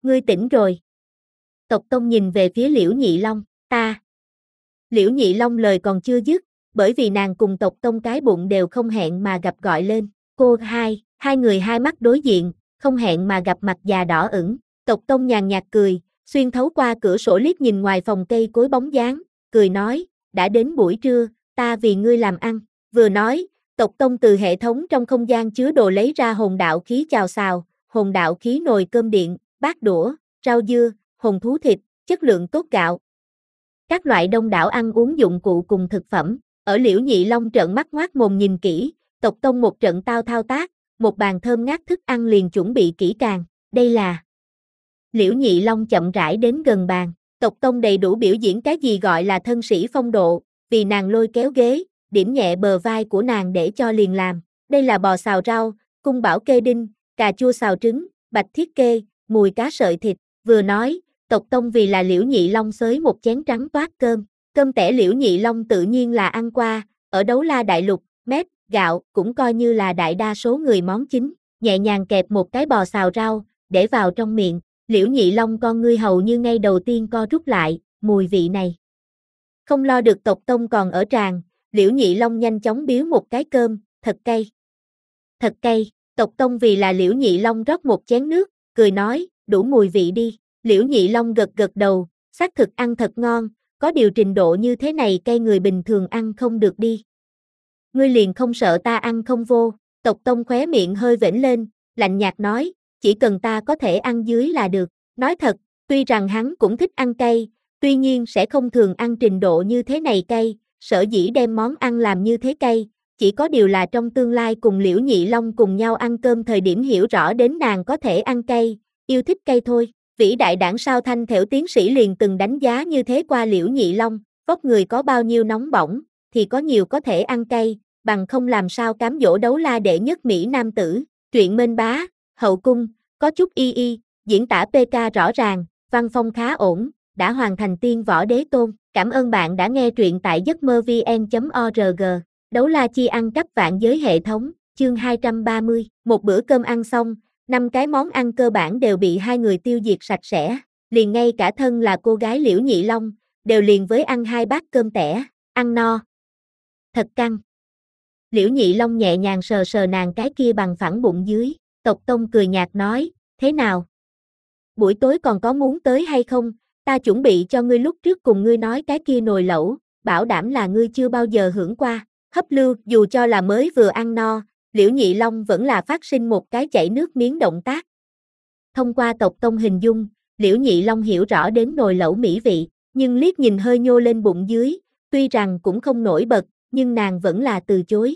ngươi tỉnh rồi. Tộc Tông nhìn về phía Liễu Nhị Long, ta. Liễu Nhị Long lời còn chưa dứt, bởi vì nàng cùng Tộc Tông cái bụng đều không hẹn mà gặp gọi lên, cô hai, hai người hai mắt đối diện, không hẹn mà gặp mặt già đỏ ửng. Tộc Tông nhàn nhạt cười, xuyên thấu qua cửa sổ liếc nhìn ngoài phòng cây cối bóng dáng, cười nói, đã đến buổi trưa, ta vì ngươi làm ăn. Vừa nói, Tộc Tông từ hệ thống trong không gian chứa đồ lấy ra hồn đạo khí chào xào, hồn đạo khí nồi cơm điện, bát đũa, rau dưa, hồn thú thịt, chất lượng tốt gạo. Các loại đông đảo ăn uống dụng cụ cùng thực phẩm, ở Liễu Nhị Long trợn mắt ngoác mồm nhìn kỹ, Tộc Tông một trận tao thao tác, một bàn thơm ngát thức ăn liền chuẩn bị kỹ càng, đây là. Liễu Nhị Long chậm rãi đến gần bàn, Tộc Tông đầy đủ biểu diễn cái gì gọi là thân sĩ phong độ, vì nàng lôi kéo ghế, điểm nhẹ bờ vai của nàng để cho liền làm, đây là bò xào rau, cung bảo kê đinh, cà chua xào trứng, bạch thiết kê, mùi cá sợi thịt, vừa nói, Tộc Tông vì là Liễu Nhị Long xới một chén trắng toát cơm, cơm tẻ Liễu Nhị Long tự nhiên là ăn qua, ở Đấu La Đại Lục, mét, gạo cũng coi như là đại đa số người món chính, nhẹ nhàng kẹp một cái bò xào rau, để vào trong miệng, Liễu Nhị Long con ngươi hầu như ngay đầu tiên co rút lại, mùi vị này. Không lo được Tộc Tông còn ở tràn, Liễu Nhị Long nhanh chóng biếu một cái cơm, thật cay. Thật cay, Tộc Tông vì là Liễu Nhị Long rót một chén nước, cười nói, đủ mùi vị đi. Liễu Nhị Long gật gật đầu, xác thực ăn thật ngon, có điều trình độ như thế này cây người bình thường ăn không được đi. Ngươi liền không sợ ta ăn không vô, Tộc Tông khóe miệng hơi vểnh lên, lạnh nhạt nói, chỉ cần ta có thể ăn dưới là được. Nói thật, tuy rằng hắn cũng thích ăn cay, tuy nhiên sẽ không thường ăn trình độ như thế này cay, sở dĩ đem món ăn làm như thế cay, chỉ có điều là trong tương lai cùng Liễu Nhị Long cùng nhau ăn cơm thời điểm hiểu rõ đến nàng có thể ăn cay, yêu thích cay thôi. Vĩ đại đảng sao Thanh Thểu tiến sĩ liền từng đánh giá như thế qua Liễu Nhị Long, vóc người có bao nhiêu nóng bỏng, thì có nhiều có thể ăn cay, bằng không làm sao cám dỗ Đấu La đệ nhất Mỹ nam tử. Truyện Mên Bá, hậu cung, có chút y y, diễn tả pê ca rõ ràng, văn phong khá ổn, đã hoàn thành tiên võ đế tôn. Cảm ơn bạn đã nghe truyện tại giấc mơ vn chấm org. Đấu La chi ăn cắp vạn giới hệ thống, chương hai trăm ba mươi. Một bữa cơm ăn xong, năm cái món ăn cơ bản đều bị hai người tiêu diệt sạch sẽ, liền ngay cả thân là cô gái Liễu Nhị Long, đều liền với ăn hai bát cơm tẻ, ăn no. Thật căng. Liễu Nhị Long nhẹ nhàng sờ sờ nàng cái kia bằng phẳng bụng dưới, Tộc Tông cười nhạt nói, thế nào? Buổi tối còn có muốn tới hay không? Ta chuẩn bị cho ngươi lúc trước cùng ngươi nói cái kia nồi lẩu, bảo đảm là ngươi chưa bao giờ hưởng qua. Hấp lưu, dù cho là mới vừa ăn no, Liễu Nhị Long vẫn là phát sinh một cái chảy nước miếng động tác. Thông qua Tộc Tông hình dung, Liễu Nhị Long hiểu rõ đến nồi lẩu mỹ vị, nhưng liếc nhìn hơi nhô lên bụng dưới, tuy rằng cũng không nổi bật, nhưng nàng vẫn là từ chối.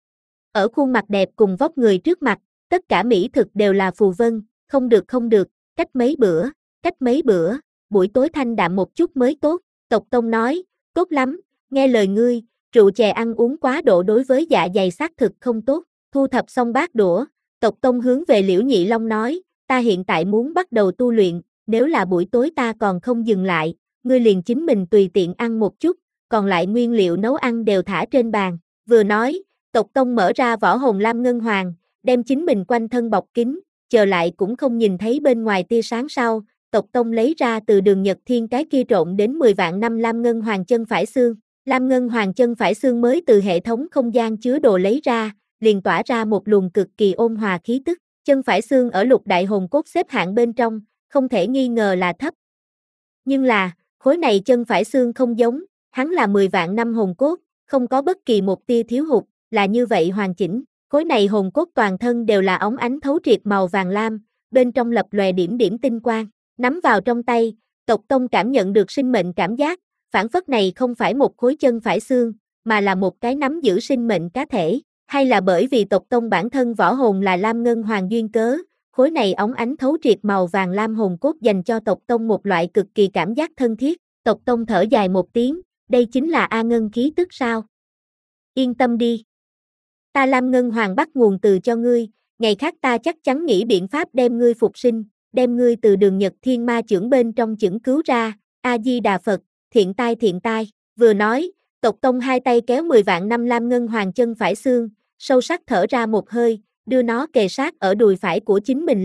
Ở khuôn mặt đẹp cùng vóc người trước mặt, tất cả mỹ thực đều là phù vân, không được không được, cách mấy bữa, cách mấy bữa, buổi tối thanh đạm một chút mới tốt. Tộc Tông nói, tốt lắm, nghe lời ngươi, rượu chè ăn uống quá độ đối với dạ dày xác thực không tốt. Thu thập xong bát đũa, Tộc Tông hướng về Liễu Nhị Long nói, ta hiện tại muốn bắt đầu tu luyện, nếu là buổi tối ta còn không dừng lại, ngươi liền chính mình tùy tiện ăn một chút, còn lại nguyên liệu nấu ăn đều thả trên bàn. Vừa nói, Tộc Tông mở ra võ hồn lam ngân hoàng, đem chính mình quanh thân bọc kín, chờ lại cũng không nhìn thấy bên ngoài tia sáng sau, Tộc Tông lấy ra từ Đường Nhật Thiên cái kia trộn đến mười vạn năm lam ngân hoàng chân phải xương. Lam ngân hoàng chân phải xương mới từ hệ thống không gian chứa đồ lấy ra, liền tỏa ra một luồng cực kỳ ôn hòa khí tức. Chân phải xương ở lục đại hồn cốt xếp hạng bên trong, không thể nghi ngờ là thấp. Nhưng là, khối này chân phải xương không giống, hắn là mười vạn năm hồn cốt, không có bất kỳ một tia thiếu hụt, là như vậy hoàn chỉnh. Khối này hồn cốt toàn thân đều là óng ánh thấu triệt màu vàng lam, bên trong lập lòe điểm điểm tinh quang. Nắm vào trong tay, Tộc Tông cảm nhận được sinh mệnh cảm giác, phản phất này không phải một khối chân phải xương, mà là một cái nắm giữ sinh mệnh cá thể. Hay là bởi vì Tộc Tông bản thân võ hồn là lam ngân hoàng duyên cớ, khối này óng ánh thấu triệt màu vàng lam hồn cốt dành cho Tộc Tông một loại cực kỳ cảm giác thân thiết. Tộc Tông thở dài một tiếng, đây chính là A Ngân khí tức sao? Yên tâm đi. Ta lam ngân hoàng bắt nguồn từ cho ngươi, ngày khác ta chắc chắn nghĩ biện pháp đem ngươi phục sinh, đem ngươi từ Đường Nhật Thiên ma chưởng bên trong chưởng cứu ra. A Di Đà Phật, thiện tai thiện tai. Vừa nói, Tộc Tông hai tay kéo mười vạn năm lam ngân hoàng chân phải xương, sâu sắc thở ra một hơi, đưa nó kề sát ở đùi phải của chính mình lên.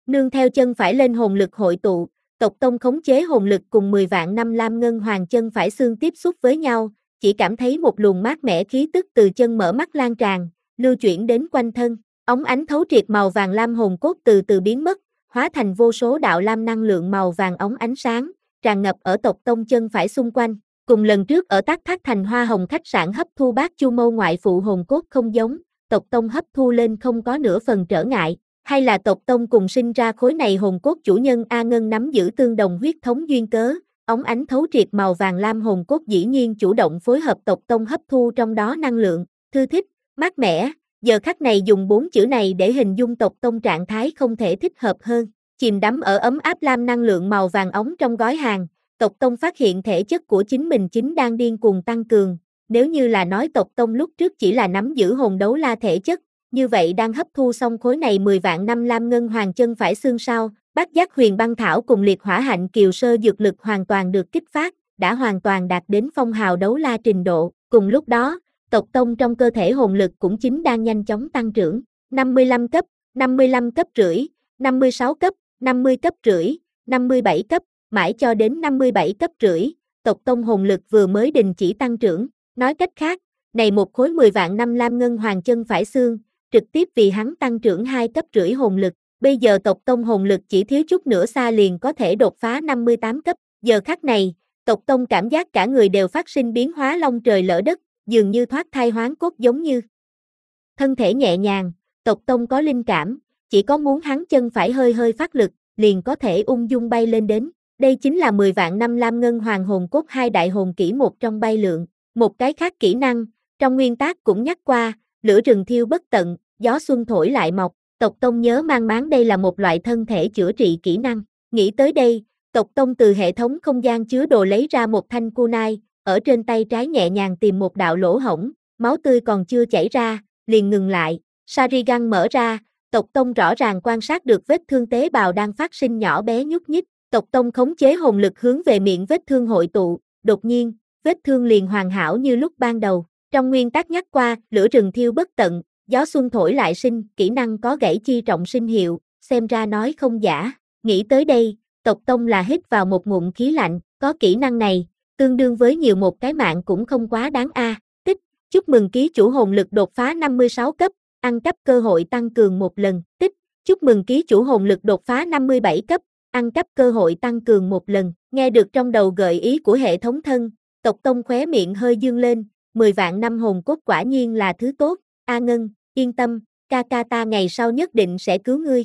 Nương theo chân phải lên hồn lực hội tụ, tộc tông khống chế hồn lực cùng mười vạn năm lam ngân hoàng chân phải xương tiếp xúc với nhau, chỉ cảm thấy một luồng mát mẻ khí tức từ chân mở mắt lan tràn, lưu chuyển đến quanh thân. Óng ánh thấu triệt màu vàng lam hồn cốt từ từ biến mất, hóa thành vô số đạo lam năng lượng màu vàng óng ánh sáng, tràn ngập ở tộc tông chân phải xung quanh. Cùng lần trước ở Tác Thác Thành Hoa Hồng khách sạn hấp thu bát chu mâu ngoại phụ hồn cốt không giống, tộc tông hấp thu lên không có nửa phần trở ngại, hay là tộc tông cùng sinh ra khối này hồn cốt chủ nhân A Ngân nắm giữ tương đồng huyết thống duyên cớ, óng ánh thấu triệt màu vàng lam hồn cốt dĩ nhiên chủ động phối hợp tộc tông hấp thu trong đó năng lượng, thư thích, mát mẻ. Giờ khắc này dùng bốn chữ này để hình dung tộc tông trạng thái không thể thích hợp hơn, chìm đắm ở ấm áp lam năng lượng màu vàng óng trong gói hàng, tộc tông phát hiện thể chất của chính mình chính đang điên cuồng tăng cường, nếu như là nói tộc tông lúc trước chỉ là nắm giữ hồn đấu la thể chất, như vậy đang hấp thu xong khối này mười vạn năm lam ngân hoàng chân phải xương sau, bát giác huyền băng thảo cùng liệt hỏa hạnh kiều sơ dược lực hoàn toàn được kích phát, đã hoàn toàn đạt đến phong hào đấu la trình độ, cùng lúc đó, tộc tông trong cơ thể hồn lực cũng chính đang nhanh chóng tăng trưởng, năm mươi lăm cấp, năm mươi lăm cấp rưỡi, năm mươi sáu cấp, năm mươi cấp rưỡi, năm mươi bảy cấp, mãi cho đến năm mươi bảy cấp rưỡi, tộc tông hồn lực vừa mới đình chỉ tăng trưởng, nói cách khác, này một khối mười vạn năm lam ngân hoàng chân phải xương, trực tiếp vì hắn tăng trưởng hai cấp rưỡi hồn lực, bây giờ tộc tông hồn lực chỉ thiếu chút nữa xa liền có thể đột phá năm mươi tám cấp, giờ khắc này, tộc tông cảm giác cả người đều phát sinh biến hóa long trời lỡ đất, dường như thoát thai hoán cốt giống như. Thân thể nhẹ nhàng, tộc tông có linh cảm, chỉ có muốn hắn chân phải hơi hơi phát lực, liền có thể ung dung bay lên đến. Đây chính là mười vạn năm lam ngân hoàng hồn cốt hai đại hồn kỹ một trong bay lượng. Một cái khác kỹ năng, trong nguyên tác cũng nhắc qua, lửa rừng thiêu bất tận, gió xuân thổi lại mọc, tộc tông nhớ mang máng đây là một loại thân thể chữa trị kỹ năng. Nghĩ tới đây, tộc tông từ hệ thống không gian chứa đồ lấy ra một thanh kunai, ở trên tay trái nhẹ nhàng tìm một đạo lỗ hổng, máu tươi còn chưa chảy ra, liền ngừng lại, Sharingan mở ra, tộc tông rõ ràng quan sát được vết thương tế bào đang phát sinh nhỏ bé nhúc nhích, tộc tông khống chế hồn lực hướng về miệng vết thương hội tụ, đột nhiên, vết thương liền hoàn hảo như lúc ban đầu, trong nguyên tắc nhắc qua, lửa rừng thiêu bất tận, gió xuân thổi lại sinh, kỹ năng có gãy chi trọng sinh hiệu, xem ra nói không giả, nghĩ tới đây, tộc tông là hít vào một ngụm khí lạnh, có kỹ năng này, tương đương với nhiều một cái mạng cũng không quá đáng a. Tích, chúc mừng ký chủ hồn lực đột phá năm mươi sáu cấp, ăn cắp cơ hội tăng cường một lần. Tích, chúc mừng ký chủ hồn lực đột phá năm mươi bảy cấp, ăn cắp cơ hội tăng cường một lần. Nghe được trong đầu gợi ý của hệ thống thân, tộc tông khóe miệng hơi dương lên, mười vạn năm hồn cốt quả nhiên là thứ tốt. A Ngân, yên tâm, ca ca ta ngày sau nhất định sẽ cứu ngươi.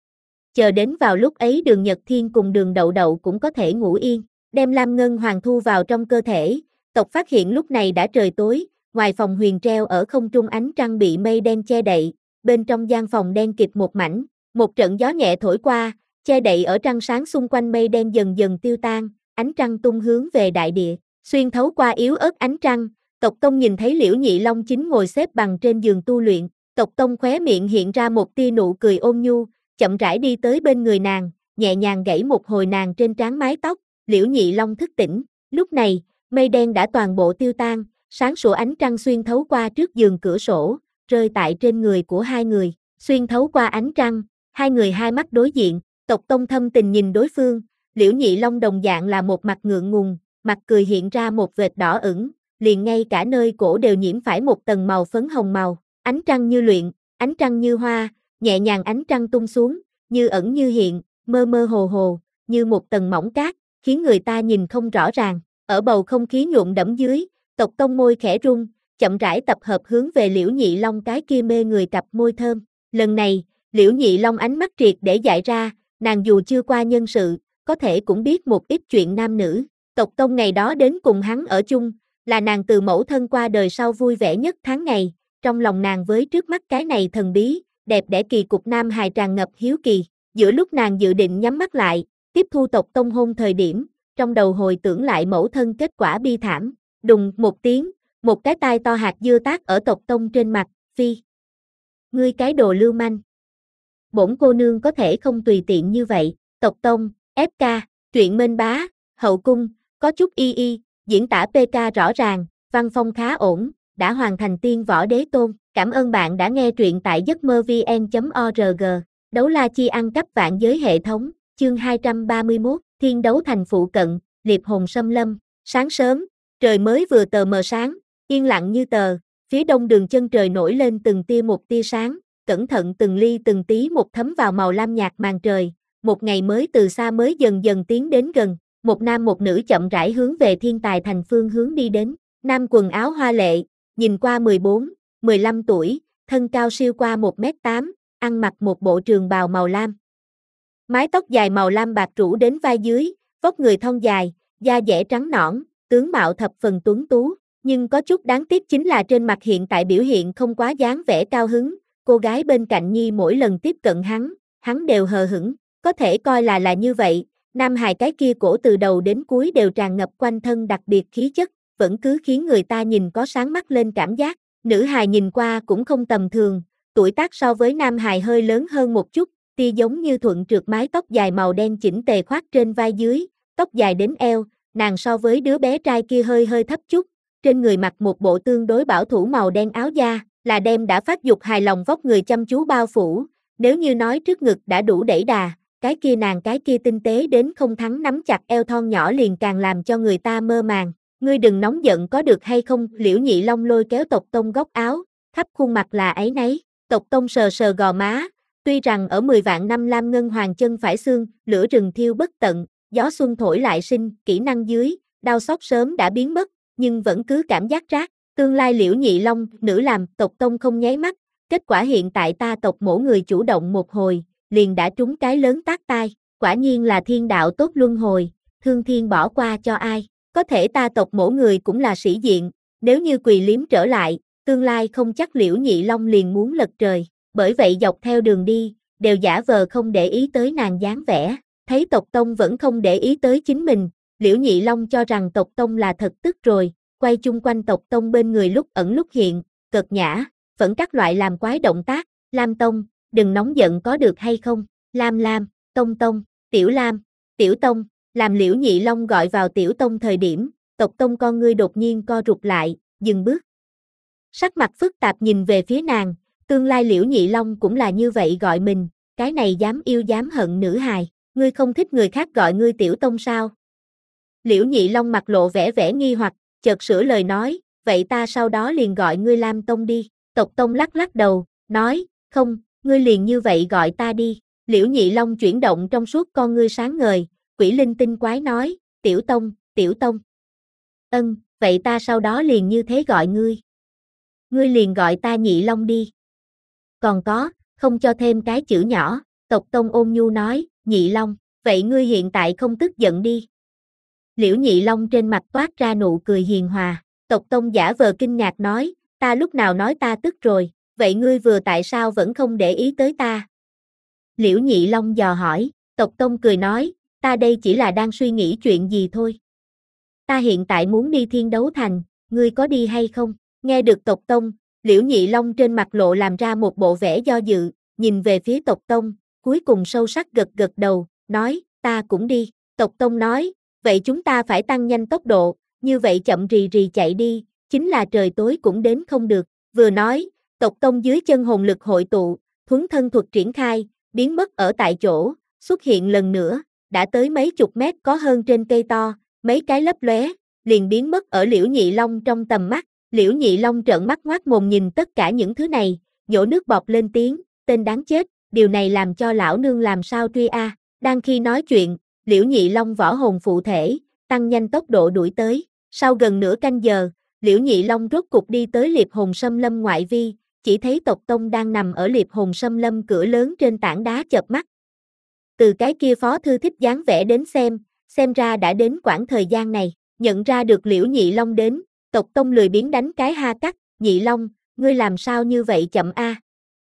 Chờ đến vào lúc ấy Đường Nhật Thiên cùng Đường Đậu Đậu cũng có thể ngủ yên. Đem lam ngân hoàng thu vào trong cơ thể, tộc phát hiện lúc này đã trời tối, ngoài phòng huyền treo ở không trung ánh trăng bị mây đen che đậy, bên trong gian phòng đen kịt một mảnh, một trận gió nhẹ thổi qua, che đậy ở trăng sáng xung quanh mây đen dần dần tiêu tan, ánh trăng tung hướng về đại địa, xuyên thấu qua yếu ớt ánh trăng, tộc tông nhìn thấy Liễu Nhị Long chính ngồi xếp bằng trên giường tu luyện, tộc tông khóe miệng hiện ra một tia nụ cười ôn nhu, chậm rãi đi tới bên người nàng, nhẹ nhàng gãy một hồi nàng trên trán mái tóc. Liễu Nhị Long thức tỉnh, lúc này, mây đen đã toàn bộ tiêu tan, sáng sủa ánh trăng xuyên thấu qua trước giường cửa sổ, rơi tại trên người của hai người, xuyên thấu qua ánh trăng, hai người hai mắt đối diện, tộc tông thâm tình nhìn đối phương, Liễu Nhị Long đồng dạng là một mặt ngượng ngùng, mặt cười hiện ra một vệt đỏ ửng, liền ngay cả nơi cổ đều nhiễm phải một tầng màu phấn hồng màu, ánh trăng như luyện, ánh trăng như hoa, nhẹ nhàng ánh trăng tung xuống, như ẩn như hiện, mơ mơ hồ hồ, như một tầng mỏng cát, khiến người ta nhìn không rõ ràng, ở bầu không khí nhuộm đẫm dưới, tộc tông môi khẽ rung, chậm rãi tập hợp hướng về Liễu Nhị Long cái kia mê người cặp môi thơm, lần này, Liễu Nhị Long ánh mắt triệt để dại ra, nàng dù chưa qua nhân sự, có thể cũng biết một ít chuyện nam nữ, tộc tông ngày đó đến cùng hắn ở chung, là nàng từ mẫu thân qua đời sau vui vẻ nhất tháng ngày, trong lòng nàng với trước mắt cái này thần bí, đẹp đẽ kỳ cục nam hài tràn ngập hiếu kỳ, giữa lúc nàng dự định nhắm mắt lại, tiếp thu tộc tông hôn thời điểm, trong đầu hồi tưởng lại mẫu thân kết quả bi thảm, đùng một tiếng, một cái tai to hạt dưa tác ở tộc tông trên mặt, phi. Ngươi cái đồ lưu manh. Bổn cô nương có thể không tùy tiện như vậy, tộc tông, ép ca, truyện Mên Bá, hậu cung, có chút y y, diễn tả pê ca rõ ràng, văn phong khá ổn, đã hoàn thành tiên võ đế tôn. Cảm ơn bạn đã nghe truyện tại giấc mơ vn chấm org. Đấu la chi ăn cắp vạn giới hệ thống, chương hai trăm ba mươi mốt, thiên đấu thành phụ cận, liệp hồn xâm lâm, sáng sớm, trời mới vừa tờ mờ sáng, yên lặng như tờ, phía đông đường chân trời nổi lên từng tia một tia sáng, cẩn thận từng ly từng tí một thấm vào màu lam nhạt màn trời, một ngày mới từ xa mới dần dần tiến đến gần, một nam một nữ chậm rãi hướng về thiên tài thành phương hướng đi đến, nam quần áo hoa lệ, nhìn qua mười bốn, mười lăm tuổi, thân cao siêu qua một mét tám, ăn mặc một bộ trường bào màu lam. Mái tóc dài màu lam bạc rủ đến vai dưới, vóc người thon dài, da dẻ trắng nõn, tướng mạo thập phần tuấn tú, nhưng có chút đáng tiếc chính là trên mặt hiện tại biểu hiện không quá dáng vẻ cao hứng, cô gái bên cạnh Nhi mỗi lần tiếp cận hắn, hắn đều hờ hững, có thể coi là là như vậy, nam hài cái kia cổ từ đầu đến cuối đều tràn ngập quanh thân đặc biệt khí chất, vẫn cứ khiến người ta nhìn có sáng mắt lên cảm giác, nữ hài nhìn qua cũng không tầm thường, tuổi tác so với nam hài hơi lớn hơn một chút, tia giống như thuận trượt mái tóc dài màu đen chỉnh tề khoác trên vai dưới, tóc dài đến eo, nàng so với đứa bé trai kia hơi hơi thấp chút, trên người mặc một bộ tương đối bảo thủ màu đen áo da, là đem đã phát dục hài lòng vóc người chăm chú bao phủ, nếu như nói trước ngực đã đủ đẩy đà, cái kia nàng cái kia tinh tế đến không thắng nắm chặt eo thon nhỏ liền càng làm cho người ta mơ màng. Ngươi đừng nóng giận có được hay không, Liễu Nhị Long lôi kéo Tộc Tông góc áo, khắp khuôn mặt là áy náy, Tộc Tông sờ sờ gò má, tuy rằng ở mười vạn năm lam ngân hoàng chân phải xương, lửa rừng thiêu bất tận, gió xuân thổi lại sinh, kỹ năng dưới, đau xót sớm đã biến mất, nhưng vẫn cứ cảm giác rát, tương lai Liễu Nhị Long, nữ làm, Tộc Tông không nháy mắt, kết quả hiện tại ta tộc mỗi người chủ động một hồi, liền đã trúng cái lớn tát tai, quả nhiên là thiên đạo tốt luân hồi, thương thiên bỏ qua cho ai. Có thể ta tộc mỗi người cũng là sĩ diện, nếu như Quỳ Liếm trở lại, tương lai không chắc Liễu Nhị Long liền muốn lật trời, bởi vậy dọc theo đường đi, đều giả vờ không để ý tới nàng dáng vẻ, thấy Tộc Tông vẫn không để ý tới chính mình, Liễu Nhị Long cho rằng Tộc Tông là thật tức rồi, quay chung quanh Tộc Tông bên người lúc ẩn lúc hiện, cợt nhã, vẫn các loại làm quái động tác, Lam Tông, đừng nóng giận có được hay không, Lam Lam, Tông Tông, Tiểu Lam, Tiểu Tông. Làm Liễu Nhị Long gọi vào Tiểu Tông thời điểm, Tộc Tông con ngươi đột nhiên co rụt lại, dừng bước. Sắc mặt phức tạp nhìn về phía nàng, tương lai Liễu Nhị Long cũng là như vậy gọi mình, cái này dám yêu dám hận nữ hài, ngươi không thích người khác gọi ngươi Tiểu Tông sao? Liễu Nhị Long mặt lộ vẻ vẻ nghi hoặc, chợt sửa lời nói, vậy ta sau đó liền gọi ngươi Lam Tông đi, Tộc Tông lắc lắc đầu, nói, không, ngươi liền như vậy gọi ta đi, Liễu Nhị Long chuyển động trong suốt con ngươi sáng ngời. Quỷ linh tinh quái nói, Tiểu Tông, Tiểu Tông. Ân, vậy ta sau đó liền như thế gọi ngươi. Ngươi liền gọi ta Nhị Long đi. Còn có, không cho thêm cái chữ nhỏ, Tộc Tông ôn nhu nói, Nhị Long, vậy ngươi hiện tại không tức giận đi. Liễu Nhị Long trên mặt toát ra nụ cười hiền hòa, Tộc Tông giả vờ kinh ngạc nói, ta lúc nào nói ta tức rồi, vậy ngươi vừa tại sao vẫn không để ý tới ta? Liễu Nhị Long dò hỏi, Tộc Tông cười nói, ta đây chỉ là đang suy nghĩ chuyện gì thôi. Ta hiện tại muốn đi Thiên Đấu Thành, ngươi có đi hay không? Nghe được Tộc Tông, Liễu Nhị Long trên mặt lộ làm ra một bộ vẻ do dự, nhìn về phía Tộc Tông, cuối cùng sâu sắc gật gật đầu, nói, ta cũng đi. Tộc Tông nói, vậy chúng ta phải tăng nhanh tốc độ, như vậy chậm rì rì chạy đi, chính là trời tối cũng đến không được. Vừa nói, Tộc Tông dưới chân hồn lực hội tụ, thuấn thân thuật triển khai, biến mất ở tại chỗ, xuất hiện lần nữa. Đã tới mấy chục mét có hơn trên cây to, mấy cái lấp lóe, liền biến mất ở Liễu Nhị Long trong tầm mắt, Liễu Nhị Long trợn mắt ngoác mồm nhìn tất cả những thứ này, nhổ nước bọt lên tiếng, tên đáng chết, điều này làm cho lão nương làm sao truy a. Đang khi nói chuyện, Liễu Nhị Long võ hồn phụ thể, tăng nhanh tốc độ đuổi tới, sau gần nửa canh giờ, Liễu Nhị Long rốt cục đi tới liệp hồn xâm lâm ngoại vi, chỉ thấy Tộc Tông đang nằm ở liệp hồn xâm lâm cửa lớn trên tảng đá chợp mắt. Từ cái kia phó thư thích dáng vẻ đến xem, xem ra đã đến quãng thời gian này, nhận ra được Liễu Nhị Long đến, Tộc Tông lười biếng đánh cái ha cắt, Nhị Long, ngươi làm sao như vậy chậm a?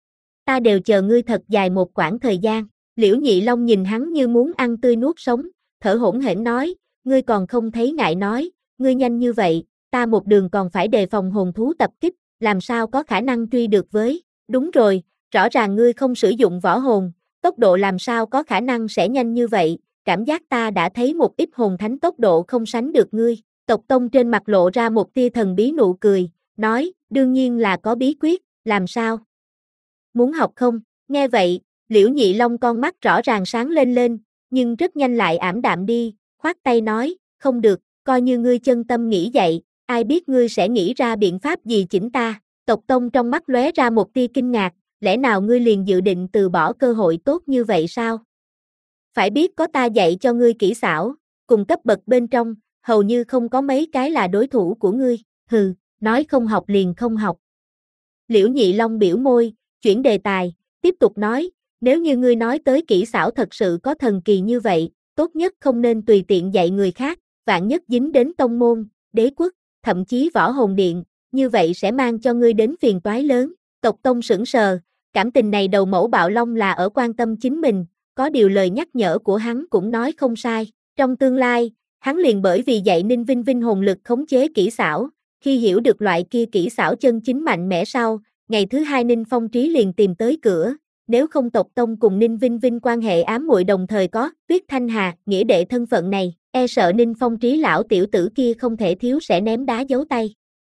Ta đều chờ ngươi thật dài một quãng thời gian, Liễu Nhị Long nhìn hắn như muốn ăn tươi nuốt sống, thở hổn hển nói, ngươi còn không thấy ngại nói, ngươi nhanh như vậy, ta một đường còn phải đề phòng hồn thú tập kích, làm sao có khả năng truy được với, đúng rồi, rõ ràng ngươi không sử dụng võ hồn. Tốc độ làm sao có khả năng sẽ nhanh như vậy, cảm giác ta đã thấy một ít hồn thánh tốc độ không sánh được ngươi. Tộc Tông trên mặt lộ ra một tia thần bí nụ cười, nói, đương nhiên là có bí quyết, làm sao? Muốn học không? Nghe vậy, Liễu Nhị Long con mắt rõ ràng sáng lên lên, nhưng rất nhanh lại ảm đạm đi, khoát tay nói, không được, coi như ngươi chân tâm nghĩ vậy, ai biết ngươi sẽ nghĩ ra biện pháp gì chỉnh ta. Tộc Tông trong mắt lóe ra một tia kinh ngạc, lẽ nào ngươi liền dự định từ bỏ cơ hội tốt như vậy sao? Phải biết có ta dạy cho ngươi kỹ xảo, cùng cấp bậc bên trong, hầu như không có mấy cái là đối thủ của ngươi, hừ, nói không học liền không học. Liễu Nhị Long biểu môi, chuyển đề tài, tiếp tục nói, nếu như ngươi nói tới kỹ xảo thật sự có thần kỳ như vậy, tốt nhất không nên tùy tiện dạy người khác, vạn nhất dính đến tông môn, đế quốc, thậm chí võ hồn điện, như vậy sẽ mang cho ngươi đến phiền toái lớn. Tộc Tông sững sờ, cảm tình này đầu mẫu Bạo Long là ở quan tâm chính mình, có điều lời nhắc nhở của hắn cũng nói không sai. Trong tương lai, hắn liền bởi vì dạy Ninh Vinh Vinh hồn lực khống chế kỹ xảo, khi hiểu được loại kia kỹ xảo chân chính mạnh mẽ sau, ngày thứ hai Ninh Phong Trí liền tìm tới cửa, nếu không Tộc Tông cùng Ninh Vinh Vinh quan hệ ám muội đồng thời có, Tuyết Thanh Hà, nghĩa đệ thân phận này, e sợ Ninh Phong Trí lão tiểu tử kia không thể thiếu sẽ ném đá giấu tay.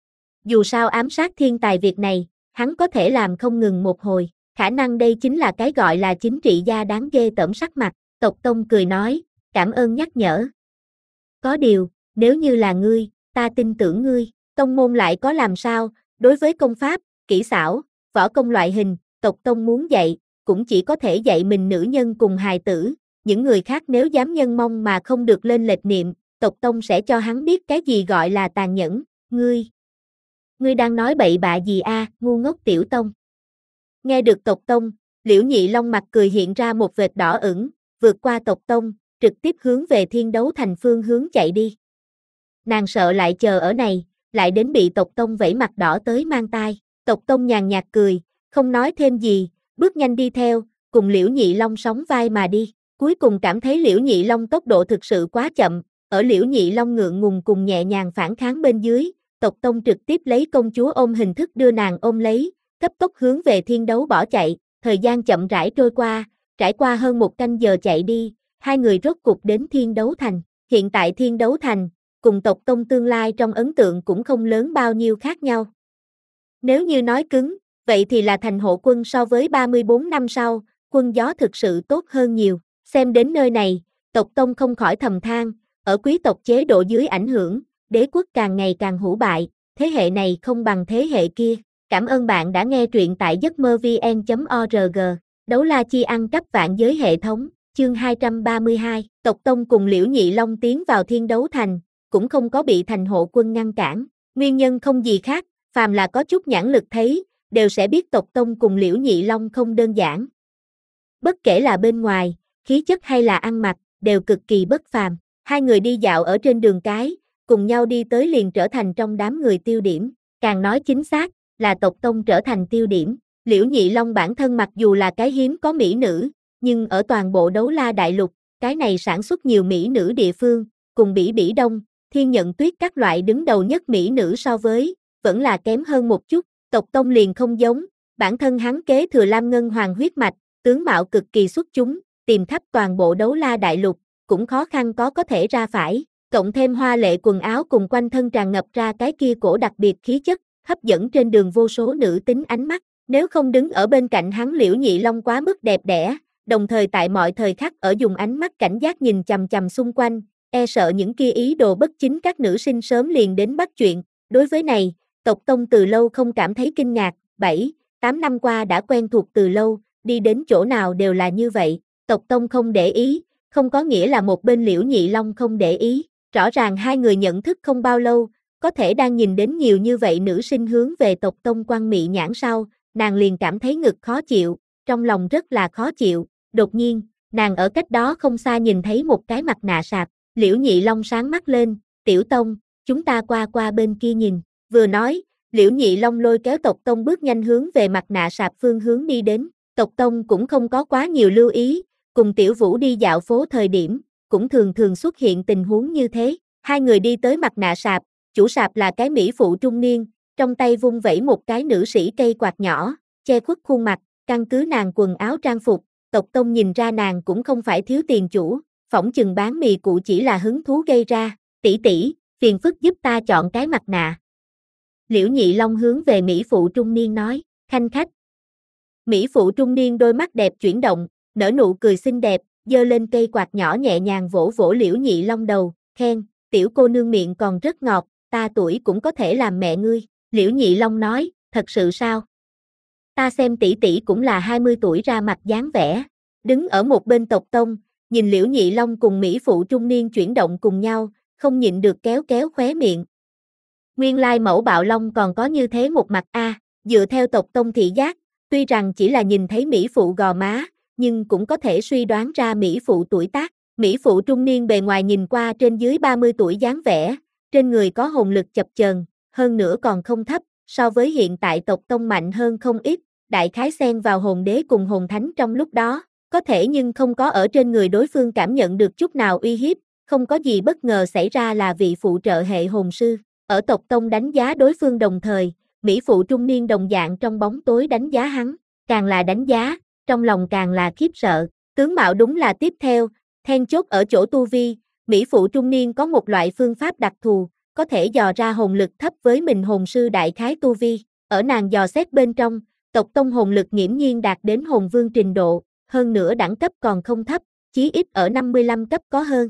Dù sao ám sát thiên tài việc này, hắn có thể làm không ngừng một hồi, khả năng đây chính là cái gọi là chính trị gia đáng ghê tởm sắc mặt. Tộc Tông cười nói, cảm ơn nhắc nhở. Có điều, nếu như là ngươi, ta tin tưởng ngươi, tông môn lại có làm sao, đối với công pháp, kỹ xảo, võ công loại hình, Tộc Tông muốn dạy, cũng chỉ có thể dạy mình nữ nhân cùng hài tử, những người khác nếu dám nhân mong mà không được lên lệch niệm, Tộc Tông sẽ cho hắn biết cái gì gọi là tàn nhẫn, ngươi. Ngươi đang nói bậy bạ gì a, à, ngu ngốc tiểu tông. Nghe được Tộc Tông, Liễu Nhị Long mặt cười hiện ra một vệt đỏ ửng, vượt qua Tộc Tông, trực tiếp hướng về Thiên Đấu Thành phương hướng chạy đi. Nàng sợ lại chờ ở này, lại đến bị Tộc Tông vẫy mặt đỏ tới mang tai. Tộc Tông nhàn nhạt cười, không nói thêm gì, bước nhanh đi theo, cùng Liễu Nhị Long sóng vai mà đi. Cuối cùng cảm thấy Liễu Nhị Long tốc độ thực sự quá chậm, ở Liễu Nhị Long ngượng ngùng cùng nhẹ nhàng phản kháng bên dưới, Tộc Tông trực tiếp lấy công chúa ôm hình thức đưa nàng ôm lấy, cấp tốc hướng về Thiên Đấu bỏ chạy. Thời gian chậm rãi trôi qua, trải qua hơn một canh giờ chạy đi, hai người rốt cục đến Thiên Đấu Thành. Hiện tại Thiên Đấu Thành, cùng Tộc Tông tương lai trong ấn tượng cũng không lớn bao nhiêu khác nhau. Nếu như nói cứng, vậy thì là thành hộ quân so với ba mươi bốn năm sau, quân gió thực sự tốt hơn nhiều. Xem đến nơi này, Tộc Tông không khỏi thầm than, ở quý tộc chế độ dưới ảnh hưởng, đế quốc càng ngày càng hủ bại, thế hệ này không bằng thế hệ kia. Cảm ơn bạn đã nghe truyện tại giấc mơ vn chấm org. Đấu la chi ăn cắp vạn giới hệ thống, chương hai trăm ba mươi hai. Tộc Tông cùng Liễu Nhị Long tiến vào Thiên Đấu Thành, cũng không có bị thành hộ quân ngăn cản. Nguyên nhân không gì khác, phàm là có chút nhãn lực thấy, đều sẽ biết Tộc Tông cùng Liễu Nhị Long không đơn giản. Bất kể là bên ngoài, khí chất hay là ăn mặc, đều cực kỳ bất phàm. Hai người đi dạo ở trên đường cái, cùng nhau đi tới liền trở thành trong đám người tiêu điểm. Càng nói chính xác, là Tộc Tông trở thành tiêu điểm. Liễu Nhị Long bản thân mặc dù là cái hiếm có mỹ nữ, nhưng ở toàn bộ Đấu La Đại Lục, cái này sản xuất nhiều mỹ nữ địa phương, cùng Bỉ Bỉ Đông, Thiên Nhận Tuyết các loại đứng đầu nhất mỹ nữ so với, vẫn là kém hơn một chút. Tộc Tông liền không giống, bản thân hắn kế thừa Lam Ngân Hoàng huyết mạch, tướng mạo cực kỳ xuất chúng, tìm khắp toàn bộ Đấu La Đại Lục, cũng khó khăn có có thể ra phải, cộng thêm hoa lệ quần áo cùng quanh thân tràn ngập ra cái kia cổ đặc biệt khí chất, hấp dẫn trên đường vô số nữ tính ánh mắt. Nếu không đứng ở bên cạnh hắn Liễu Nhị Long quá mức đẹp đẽ, đồng thời tại mọi thời khắc ở dùng ánh mắt cảnh giác nhìn chằm chằm xung quanh, e sợ những kia ý đồ bất chính các nữ sinh sớm liền đến bắt chuyện. Đối với này, Tộc Tông từ lâu không cảm thấy kinh ngạc, bảy, tám năm qua đã quen thuộc từ lâu, đi đến chỗ nào đều là như vậy. Tộc Tông không để ý, không có nghĩa là một bên Liễu Nhị Long không để ý, rõ ràng hai người nhận thức không bao lâu, có thể đang nhìn đến nhiều như vậy nữ sinh hướng về Tộc Tông quăng mị nhãn sau, nàng liền cảm thấy ngực khó chịu, trong lòng rất là khó chịu. Đột nhiên, nàng ở cách đó không xa nhìn thấy một cái mặt nạ sạp, Liễu Nhị Long sáng mắt lên, Tiểu Tông, chúng ta qua qua bên kia nhìn. Vừa nói, Liễu Nhị Long lôi kéo Tộc Tông bước nhanh hướng về mặt nạ sạp phương hướng đi đến. Tộc Tông cũng không có quá nhiều lưu ý, cùng Tiểu Vũ đi dạo phố thời điểm, cũng thường thường xuất hiện tình huống như thế. Hai người đi tới mặt nạ sạp, chủ sạp là cái mỹ phụ trung niên, trong tay vung vẩy một cái nữ sĩ cây quạt nhỏ, che khuất khuôn mặt, căn cứ nàng quần áo trang phục, Tộc Tông nhìn ra nàng cũng không phải thiếu tiền chủ, phỏng chừng bán mì cụ chỉ là hứng thú gây ra. Tỷ tỷ, phiền phức giúp ta chọn cái mặt nạ. Liễu Nhị Long hướng về mỹ phụ trung niên nói, khanh khách. Mỹ phụ trung niên đôi mắt đẹp chuyển động, nở nụ cười xinh đẹp, giơ lên cây quạt nhỏ nhẹ nhàng vỗ vỗ Liễu Nhị Long đầu, khen, tiểu cô nương miệng còn rất ngọt, ta tuổi cũng có thể làm mẹ ngươi. Liễu Nhị Long nói, thật sự sao? Ta xem tỷ tỷ cũng là hai mươi tuổi ra mặt dáng vẻ. Đứng ở một bên Tộc Tông, nhìn Liễu Nhị Long cùng Mỹ phụ trung niên chuyển động cùng nhau, không nhịn được kéo kéo khóe miệng. Nguyên lai mẫu bạo long còn có như thế một mặt a, dựa theo Tộc Tông thị giác, tuy rằng chỉ là nhìn thấy Mỹ phụ gò má, nhưng cũng có thể suy đoán ra Mỹ phụ tuổi tác. Mỹ phụ trung niên bề ngoài nhìn qua trên dưới ba mươi tuổi dáng vẻ, trên người có hồn lực chập chờn, hơn nữa còn không thấp, so với hiện tại Tộc Tông mạnh hơn không ít, đại khái xen vào hồn đế cùng hồn thánh trong lúc đó, có thể nhưng không có ở trên người đối phương cảm nhận được chút nào uy hiếp, không có gì bất ngờ xảy ra là vị phụ trợ hệ hồn sư. Ở Tộc Tông đánh giá đối phương đồng thời, Mỹ phụ trung niên đồng dạng trong bóng tối đánh giá hắn, càng là đánh giá, trong lòng càng là khiếp sợ, tướng mạo đúng là tiếp theo, then chốt ở chỗ tu vi, Mỹ phụ trung niên có một loại phương pháp đặc thù, có thể dò ra hồn lực thấp với mình hồn sư đại khái tu vi, ở nàng dò xét bên trong, Tộc Tông hồn lực nghiễm nhiên đạt đến hồn vương trình độ, hơn nữa đẳng cấp còn không thấp, chí ít ở năm mươi lăm cấp có hơn.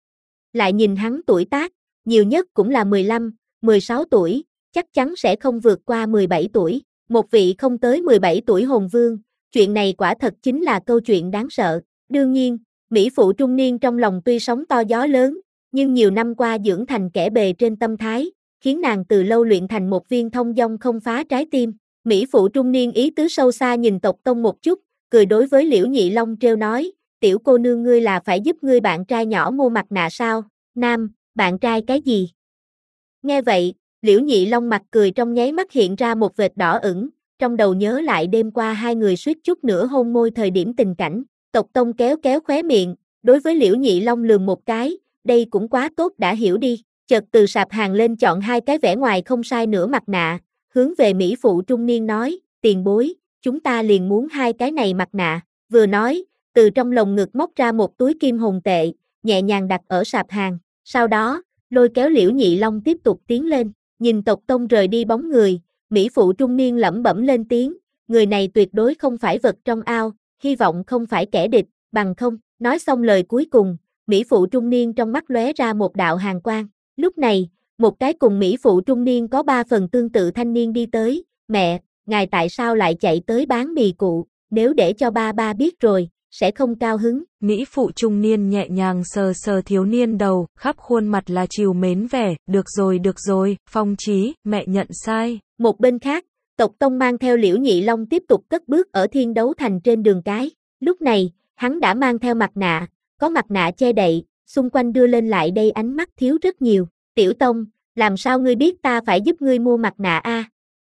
Lại nhìn hắn tuổi tác, nhiều nhất cũng là mười lăm, mười sáu tuổi, chắc chắn sẽ không vượt qua mười bảy tuổi, một vị không tới mười bảy tuổi hồn vương, chuyện này quả thật chính là câu chuyện đáng sợ. Đương nhiên, Mỹ phụ trung niên trong lòng tuy sóng to gió lớn, nhưng nhiều năm qua dưỡng thành kẻ bề trên tâm thái, khiến nàng từ lâu luyện thành một viên thông dong không phá trái tim. Mỹ phụ trung niên ý tứ sâu xa nhìn Tộc Tông một chút, cười đối với Liễu Nhị Long trêu nói, tiểu cô nương ngươi là phải giúp ngươi bạn trai nhỏ mua mặt nạ sao? Nam, bạn trai cái gì? Nghe vậy, Liễu Nhị Long mặt cười trong nháy mắt hiện ra một vệt đỏ ửng, trong đầu nhớ lại đêm qua hai người suýt chút nữa hôn môi thời điểm tình cảnh. Tộc Tông kéo kéo khóe miệng, đối với Liễu Nhị Long lườm một cái, đây cũng quá tốt đã hiểu đi, chợt từ sạp hàng lên chọn hai cái vẻ ngoài không sai nửa mặt nạ, hướng về Mỹ phụ trung niên nói, tiền bối, chúng ta liền muốn hai cái này mặt nạ, vừa nói, từ trong lồng ngực móc ra một túi kim hồn tệ, nhẹ nhàng đặt ở sạp hàng, sau đó, lôi kéo Liễu Nhị Long tiếp tục tiến lên, nhìn Tộc Tông rời đi bóng người, Mỹ phụ trung niên lẩm bẩm lên tiếng, người này tuyệt đối không phải vật trong ao, hy vọng không phải kẻ địch, bằng không, nói xong lời cuối cùng, Mỹ phụ trung niên trong mắt lóe ra một đạo hàn quang, lúc này, một cái cùng Mỹ phụ trung niên có ba phần tương tự thanh niên đi tới, mẹ, ngài tại sao lại chạy tới bán mì cụ, nếu để cho ba ba biết rồi, sẽ không cao hứng. Mỹ phụ trung niên nhẹ nhàng sờ sờ thiếu niên đầu, khắp khuôn mặt là trìu mến vẻ, được rồi được rồi, Phong Chí, mẹ nhận sai. Một bên khác, Tộc Tông mang theo Liễu Nhị Long tiếp tục cất bước ở Thiên Đấu Thành trên đường cái, lúc này, hắn đã mang theo mặt nạ, có mặt nạ che đậy, xung quanh đưa lên lại đây ánh mắt thiếu rất nhiều, Tiểu Tông, làm sao ngươi biết ta phải giúp ngươi mua mặt nạ a?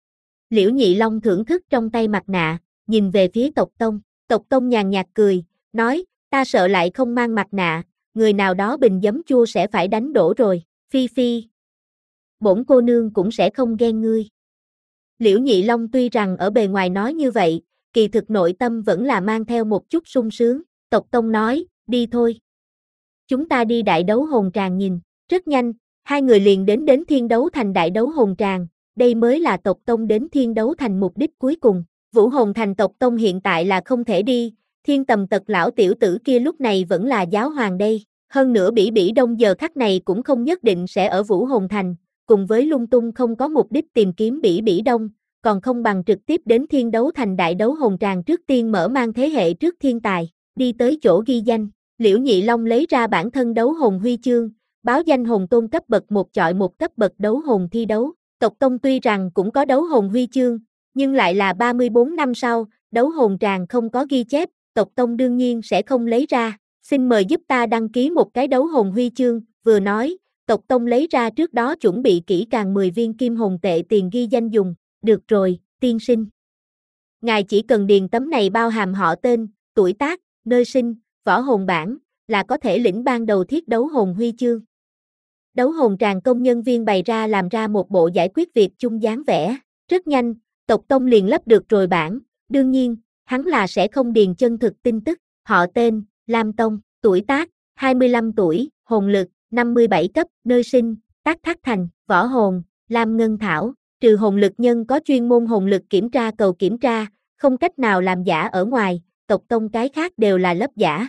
Liễu Nhị Long thưởng thức trong tay mặt nạ, nhìn về phía Tộc Tông, Tộc Tông nhàn nhạt cười, nói, ta sợ lại không mang mặt nạ, người nào đó bình giấm chua sẽ phải đánh đổ rồi, Phi Phi. Bổn cô nương cũng sẽ không ghen ngươi. Liễu Nhị Long tuy rằng ở bề ngoài nói như vậy, kỳ thực nội tâm vẫn là mang theo một chút sung sướng, Tộc Tông nói, đi thôi. Chúng ta đi đại đấu hồn tràng nhìn, rất nhanh, hai người liền đến đến Thiên Đấu Thành đại đấu hồn tràng, đây mới là Tộc Tông đến Thiên Đấu Thành mục đích cuối cùng. Vũ Hồn Thành Tộc Tông hiện tại là không thể đi, Thiên Tầm Tật lão tiểu tử kia lúc này vẫn là giáo hoàng đây, hơn nữa Bỉ Bỉ Đông giờ khắc này cũng không nhất định sẽ ở Vũ Hồn Thành, cùng với lung tung không có mục đích tìm kiếm Bỉ Bỉ Đông, còn không bằng trực tiếp đến Thiên Đấu Thành đại đấu hồn tràng trước tiên mở mang thế hệ trước thiên tài, đi tới chỗ ghi danh, Liễu Nhị Long lấy ra bản thân đấu hồn huy chương, báo danh hồn tôn cấp bậc một chọi một cấp bậc đấu hồn thi đấu, Tộc Tông tuy rằng cũng có đấu hồn huy chương, nhưng lại là ba mươi bốn năm sau, đấu hồn tràng không có ghi chép, Tộc Tông đương nhiên sẽ không lấy ra, xin mời giúp ta đăng ký một cái đấu hồn huy chương, vừa nói, Tộc Tông lấy ra trước đó chuẩn bị kỹ càng mười viên kim hồn tệ tiền ghi danh dùng, được rồi, tiên sinh. Ngài chỉ cần điền tấm này bao hàm họ tên, tuổi tác, nơi sinh, võ hồn bản, là có thể lĩnh ban đầu thiết đấu hồn huy chương. Đấu hồn tràng công nhân viên bày ra làm ra một bộ giải quyết việc chung dáng vẻ, rất nhanh, Tộc Tông liền lấp được rồi bản, đương nhiên, hắn là sẽ không điền chân thực tin tức, họ tên, Lam Tông, tuổi tác, hai mươi lăm tuổi, hồn lực, năm mươi bảy cấp, nơi sinh, Tác Thác Thành, võ hồn, Lam Ngân Thảo, trừ hồn lực nhân có chuyên môn hồn lực kiểm tra cầu kiểm tra, không cách nào làm giả ở ngoài, tộc tông cái khác đều là lấp giả.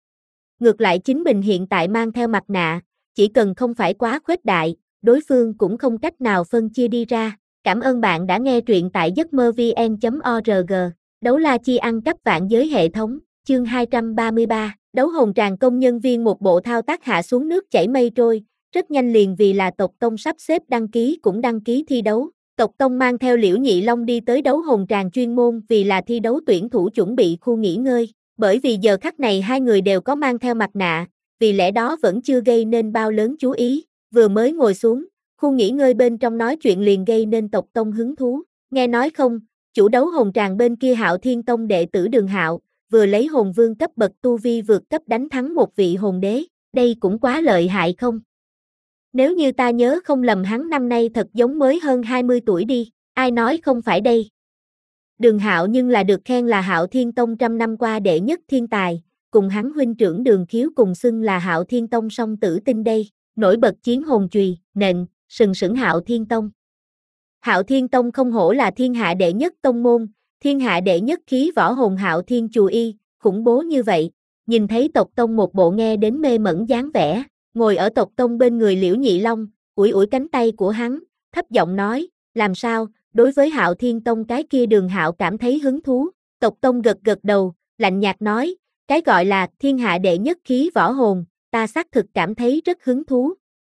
Ngược lại chính mình hiện tại mang theo mặt nạ, chỉ cần không phải quá khuếch đại, đối phương cũng không cách nào phân chia đi ra. Cảm ơn bạn đã nghe truyện tại giấc mơ vê en chấm org. Đấu la chi ăn cắp vạn giới hệ thống, chương hai trăm ba mươi ba, đấu hồn tràng công nhân viên một bộ thao tác hạ xuống nước chảy mây trôi, rất nhanh liền vì là tộc tông sắp xếp đăng ký cũng đăng ký thi đấu. Tộc tông mang theo Liễu Nhị Long đi tới đấu hồn tràng chuyên môn vì là thi đấu tuyển thủ chuẩn bị khu nghỉ ngơi, bởi vì giờ khắc này hai người đều có mang theo mặt nạ, vì lẽ đó vẫn chưa gây nên bao lớn chú ý, vừa mới ngồi xuống, khu nghỉ ngơi bên trong nói chuyện liền gây nên tộc tông hứng thú, nghe nói không, chủ đấu hồn tràng bên kia Hạo Thiên Tông đệ tử Đường Hạo, vừa lấy hồn vương cấp bậc tu vi vượt cấp đánh thắng một vị hồn đế, đây cũng quá lợi hại không? Nếu như ta nhớ không lầm hắn năm nay thật giống mới hơn hai mươi tuổi đi, ai nói không phải đây? Đường Hạo nhưng là được khen là Hạo Thiên Tông trăm năm qua đệ nhất thiên tài, cùng hắn huynh trưởng Đường Khiếu cùng xưng là Hạo Thiên Tông song tử tinh đây, nổi bật chiến hồn chùy, nện, sừng sững Hạo Thiên Tông. Hạo Thiên Tông không hổ là thiên hạ đệ nhất tông môn, thiên hạ đệ nhất khí võ hồn Hạo Thiên Chù Y, khủng bố như vậy, nhìn thấy tộc tông một bộ nghe đến mê mẩn dáng vẻ, ngồi ở tộc tông bên người Liễu Nhị Long, ủi ủi cánh tay của hắn, thấp giọng nói, làm sao, đối với Hạo Thiên Tông cái kia Đường Hạo cảm thấy hứng thú, tộc tông gật gật đầu, lạnh nhạt nói, cái gọi là thiên hạ đệ nhất khí võ hồn, ta xác thực cảm thấy rất hứng thú.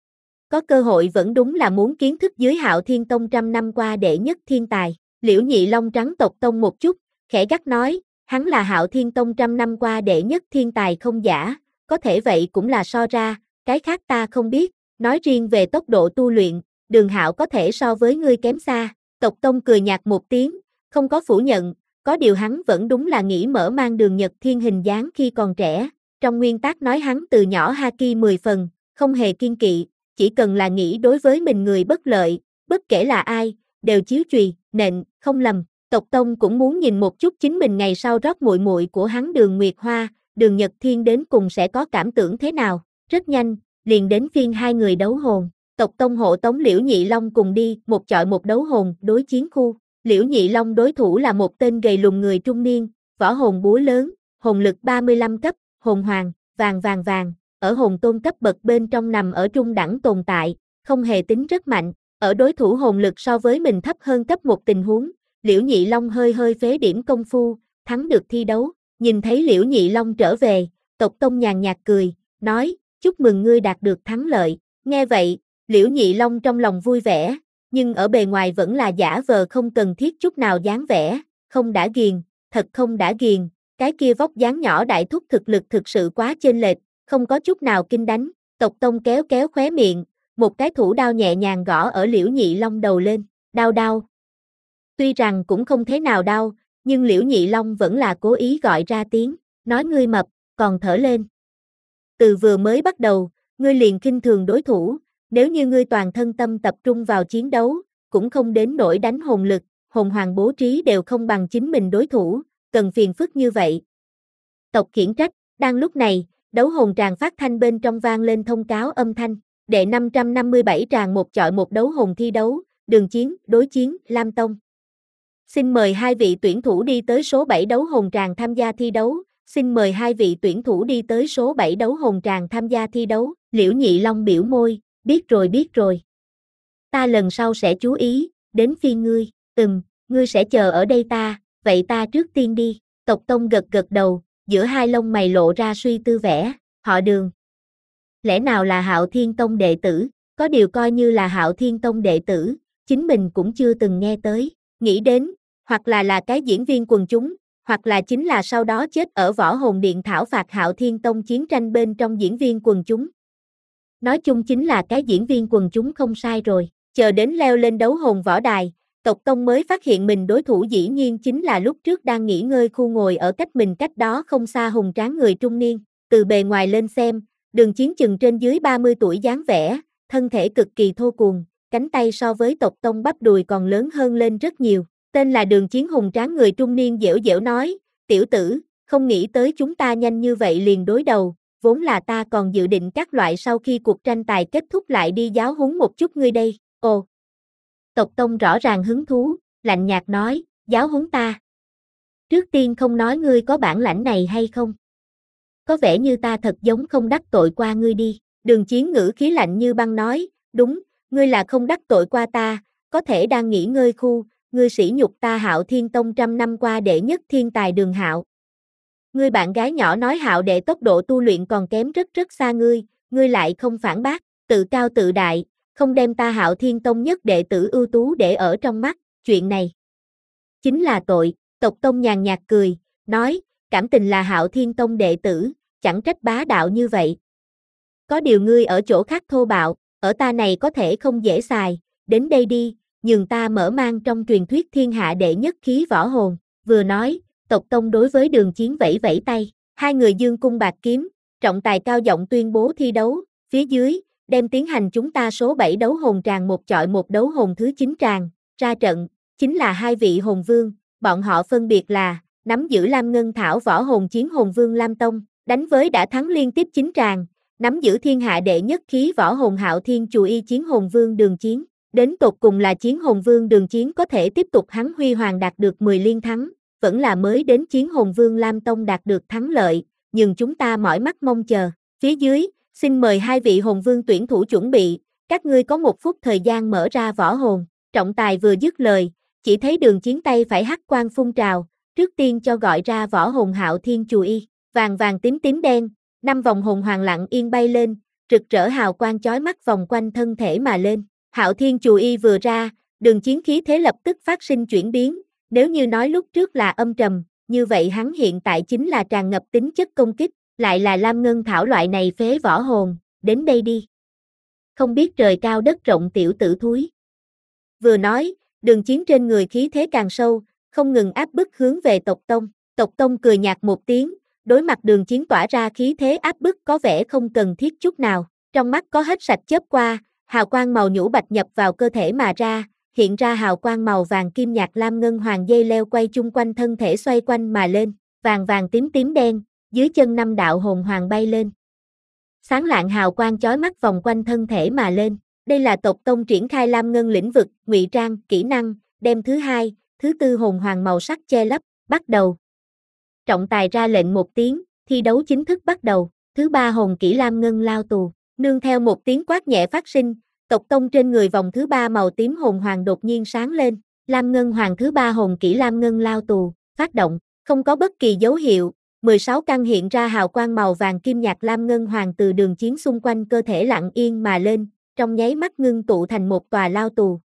Có cơ hội vẫn đúng là muốn kiến thức dưới Hạo Thiên Tông trăm năm qua đệ nhất thiên tài. Liễu Nhị Long trắng tộc tông một chút, khẽ gắt nói, hắn là Hạo Thiên Tông trăm năm qua đệ nhất thiên tài không giả, có thể vậy cũng là so ra, cái khác ta không biết, nói riêng về tốc độ tu luyện, Đường Hạo có thể so với ngươi kém xa. Tộc tông cười nhạt một tiếng, không có phủ nhận, có điều hắn vẫn đúng là nghĩ mở mang Đường Nhật Thiên hình dáng khi còn trẻ, trong nguyên tắc nói hắn từ nhỏ haki mười phần, không hề kiên kỵ, chỉ cần là nghĩ đối với mình người bất lợi, bất kể là ai, đều chiếu chùy, nện, không lầm. Tộc tông cũng muốn nhìn một chút chính mình ngày sau rót muội muội của hắn Đường Nguyệt Hoa, Đường Nhật Thiên đến cùng sẽ có cảm tưởng thế nào. Rất nhanh, liền đến phiên hai người đấu hồn. Tộc tông hộ tống Liễu Nhị Long cùng đi, một chọi một đấu hồn, đối chiến khu. Liễu Nhị Long đối thủ là một tên gầy lùn người trung niên, võ hồn búa lớn, hồn lực ba mươi lăm cấp, hồn hoàng, vàng vàng vàng, ở hồn tôn cấp bậc bên trong nằm ở trung đẳng tồn tại, không hề tính rất mạnh. Ở đối thủ hồn lực so với mình thấp hơn cấp một tình huống, Liễu Nhị Long hơi hơi phế điểm công phu, thắng được thi đấu. Nhìn thấy Liễu Nhị Long trở về, tộc tông nhàn nhạt cười, nói, chúc mừng ngươi đạt được thắng lợi. Nghe vậy, Liễu Nhị Long trong lòng vui vẻ, nhưng ở bề ngoài vẫn là giả vờ không cần thiết chút nào dáng vẻ, không đã ghiền, thật không đã ghiền, cái kia vóc dáng nhỏ đại thúc thực lực thực sự quá chênh lệch, không có chút nào kinh đánh. Tộc tông kéo kéo khóe miệng, một cái thủ đao nhẹ nhàng gõ ở Liễu Nhị Long đầu lên, đau đau. Tuy rằng cũng không thế nào đau, nhưng Liễu Nhị Long vẫn là cố ý gọi ra tiếng, nói ngươi mập, còn thở lên. Từ vừa mới bắt đầu, ngươi liền khinh thường đối thủ, nếu như ngươi toàn thân tâm tập trung vào chiến đấu, cũng không đến nỗi đánh hồn lực, hồn hoàng bố trí đều không bằng chính mình đối thủ, cần phiền phức như vậy. Tộc khiển trách, đang lúc này, đấu hồn tràng phát thanh bên trong vang lên thông cáo âm thanh, đệ năm trăm năm mươi bảy tràng một chọi một đấu hồn thi đấu, Đường Chiến, đối chiến, Lam Tông. Xin mời hai vị tuyển thủ đi tới số bảy đấu hồn tràng tham gia thi đấu, xin mời hai vị tuyển thủ đi tới số bảy đấu hồn tràng tham gia thi đấu. Liễu Nhị Long biểu môi, biết rồi biết rồi. Ta lần sau sẽ chú ý, đến phiên ngươi, ừm, ngươi sẽ chờ ở đây ta, vậy ta trước tiên đi. Tộc tông gật gật đầu, giữa hai lông mày lộ ra suy tư vẻ, họ Đường. Lẽ nào là Hạo Thiên Tông đệ tử, có điều coi như là Hạo Thiên Tông đệ tử, chính mình cũng chưa từng nghe tới, nghĩ đến, hoặc là là cái diễn viên quần chúng, hoặc là chính là sau đó chết ở Võ Hồn Điện thảo phạt Hạo Thiên Tông chiến tranh bên trong diễn viên quần chúng. Nói chung chính là cái diễn viên quần chúng không sai rồi, chờ đến leo lên đấu hồn võ đài, tộc tông mới phát hiện mình đối thủ dĩ nhiên chính là lúc trước đang nghỉ ngơi khu ngồi ở cách mình cách đó không xa hùng tráng người trung niên, từ bề ngoài lên xem, Đường Chiến chừng trên dưới ba mươi tuổi dáng vẻ, thân thể cực kỳ thô cuồng, cánh tay so với tộc tông bắp đùi còn lớn hơn lên rất nhiều, tên là Đường Chiến hùng tráng người trung niên dẻo dẻo nói, tiểu tử, không nghĩ tới chúng ta nhanh như vậy liền đối đầu, vốn là ta còn dự định các loại sau khi cuộc tranh tài kết thúc lại đi giáo huấn một chút ngươi đây, ồ. Tộc tông rõ ràng hứng thú, lạnh nhạt nói, giáo huấn ta. Trước tiên không nói ngươi có bản lãnh này hay không. Có vẻ như ta thật giống không đắc tội qua ngươi đi. Đường Chiến ngữ khí lạnh như băng nói, đúng, ngươi là không đắc tội qua ta, có thể đang nghỉ ngơi khu, ngươi sỉ nhục ta Hạo Thiên Tông trăm năm qua đệ nhất thiên tài Đường Hạo. Ngươi bạn gái nhỏ nói Hạo đệ tốc độ tu luyện còn kém rất rất xa ngươi, ngươi lại không phản bác, tự cao tự đại, không đem ta Hạo Thiên Tông nhất đệ tử ưu tú để ở trong mắt, chuyện này chính là tội. Tộc Tông nhàn nhạt cười, nói, cảm tình là Hạo Thiên Tông đệ tử, chẳng trách bá đạo như vậy. Có điều ngươi ở chỗ khác thô bạo, ở ta này có thể không dễ xài, đến đây đi, nhường ta mở mang trong truyền thuyết thiên hạ đệ nhất khí võ hồn. Vừa nói, Tộc Tông đối với Đường Chiến vẫy vẫy tay, hai người dương cung bạc kiếm, trọng tài cao giọng tuyên bố thi đấu, phía dưới, đem tiến hành chúng ta số bảy đấu hồn tràng một chọi một đấu hồn thứ chín tràng, ra trận, chính là hai vị hồn vương, bọn họ phân biệt là, nắm giữ Lam Ngân Thảo võ hồn chiến hồn vương Lam Tông, đánh với đã thắng liên tiếp chín tràng, nắm giữ thiên hạ đệ nhất khí võ hồn Hạo Thiên Chù Y chiến hồn vương Đường Chiến, đến tột cùng là chiến hồn vương Đường Chiến có thể tiếp tục hắn huy hoàng đạt được mười liên thắng, vẫn là mới đến chiến hồn vương Lam Tông đạt được thắng lợi, nhưng chúng ta mỏi mắt mong chờ. Phía dưới, xin mời hai vị hồn vương tuyển thủ chuẩn bị, các ngươi có một phút thời gian mở ra võ hồn. Trọng tài vừa dứt lời, chỉ thấy Đường Chiến tay phải hắc quang phun trào, trước tiên cho gọi ra võ hồn Hạo Thiên Chù Y, vàng vàng tím tím đen, năm vòng hồn hoàng lặng yên bay lên, rực rỡ hào quang chói mắt vòng quanh thân thể mà lên. Hạo Thiên Chù Y vừa ra, Đường Chiến khí thế lập tức phát sinh chuyển biến, nếu như nói lúc trước là âm trầm, như vậy hắn hiện tại chính là tràn ngập tính chất công kích, lại là Lam Ngân Thảo loại này phế võ hồn, đến đây đi. Không biết trời cao đất rộng tiểu tử thúi. Vừa nói, Đường Chiến trên người khí thế càng sâu, không ngừng áp bức hướng về Tộc Tông. Tộc Tông cười nhạt một tiếng, đối mặt Đường Chiến tỏa ra khí thế áp bức có vẻ không cần thiết chút nào. Trong mắt có hết sạch chớp qua, hào quang màu nhũ bạch nhập vào cơ thể mà ra, hiện ra hào quang màu vàng kim nhạt lam ngân hoàng dây leo quay chung quanh thân thể xoay quanh mà lên, vàng vàng tím tím đen, dưới chân năm đạo hồn hoàng bay lên. Sáng lạng hào quang chói mắt vòng quanh thân thể mà lên. Đây là Tộc Tông triển khai lam ngân lĩnh vực, ngụy trang, kỹ năng, đem thứ hai, thứ tư hồn hoàng màu sắc che lấp, bắt đầu. Trọng tài ra lệnh một tiếng, thi đấu chính thức bắt đầu, thứ ba hồn kỹ lam ngân lao tù, nương theo một tiếng quát nhẹ phát sinh, Tộc Tông trên người vòng thứ ba màu tím hồn hoàng đột nhiên sáng lên, lam ngân hoàng thứ ba hồn kỹ lam ngân lao tù, phát động, không có bất kỳ dấu hiệu, mười sáu căn hiện ra hào quang màu vàng kim nhạt lam ngân hoàng từ Đường Chiến xung quanh cơ thể lặng yên mà lên, trong nháy mắt ngưng tụ thành một tòa lao tù,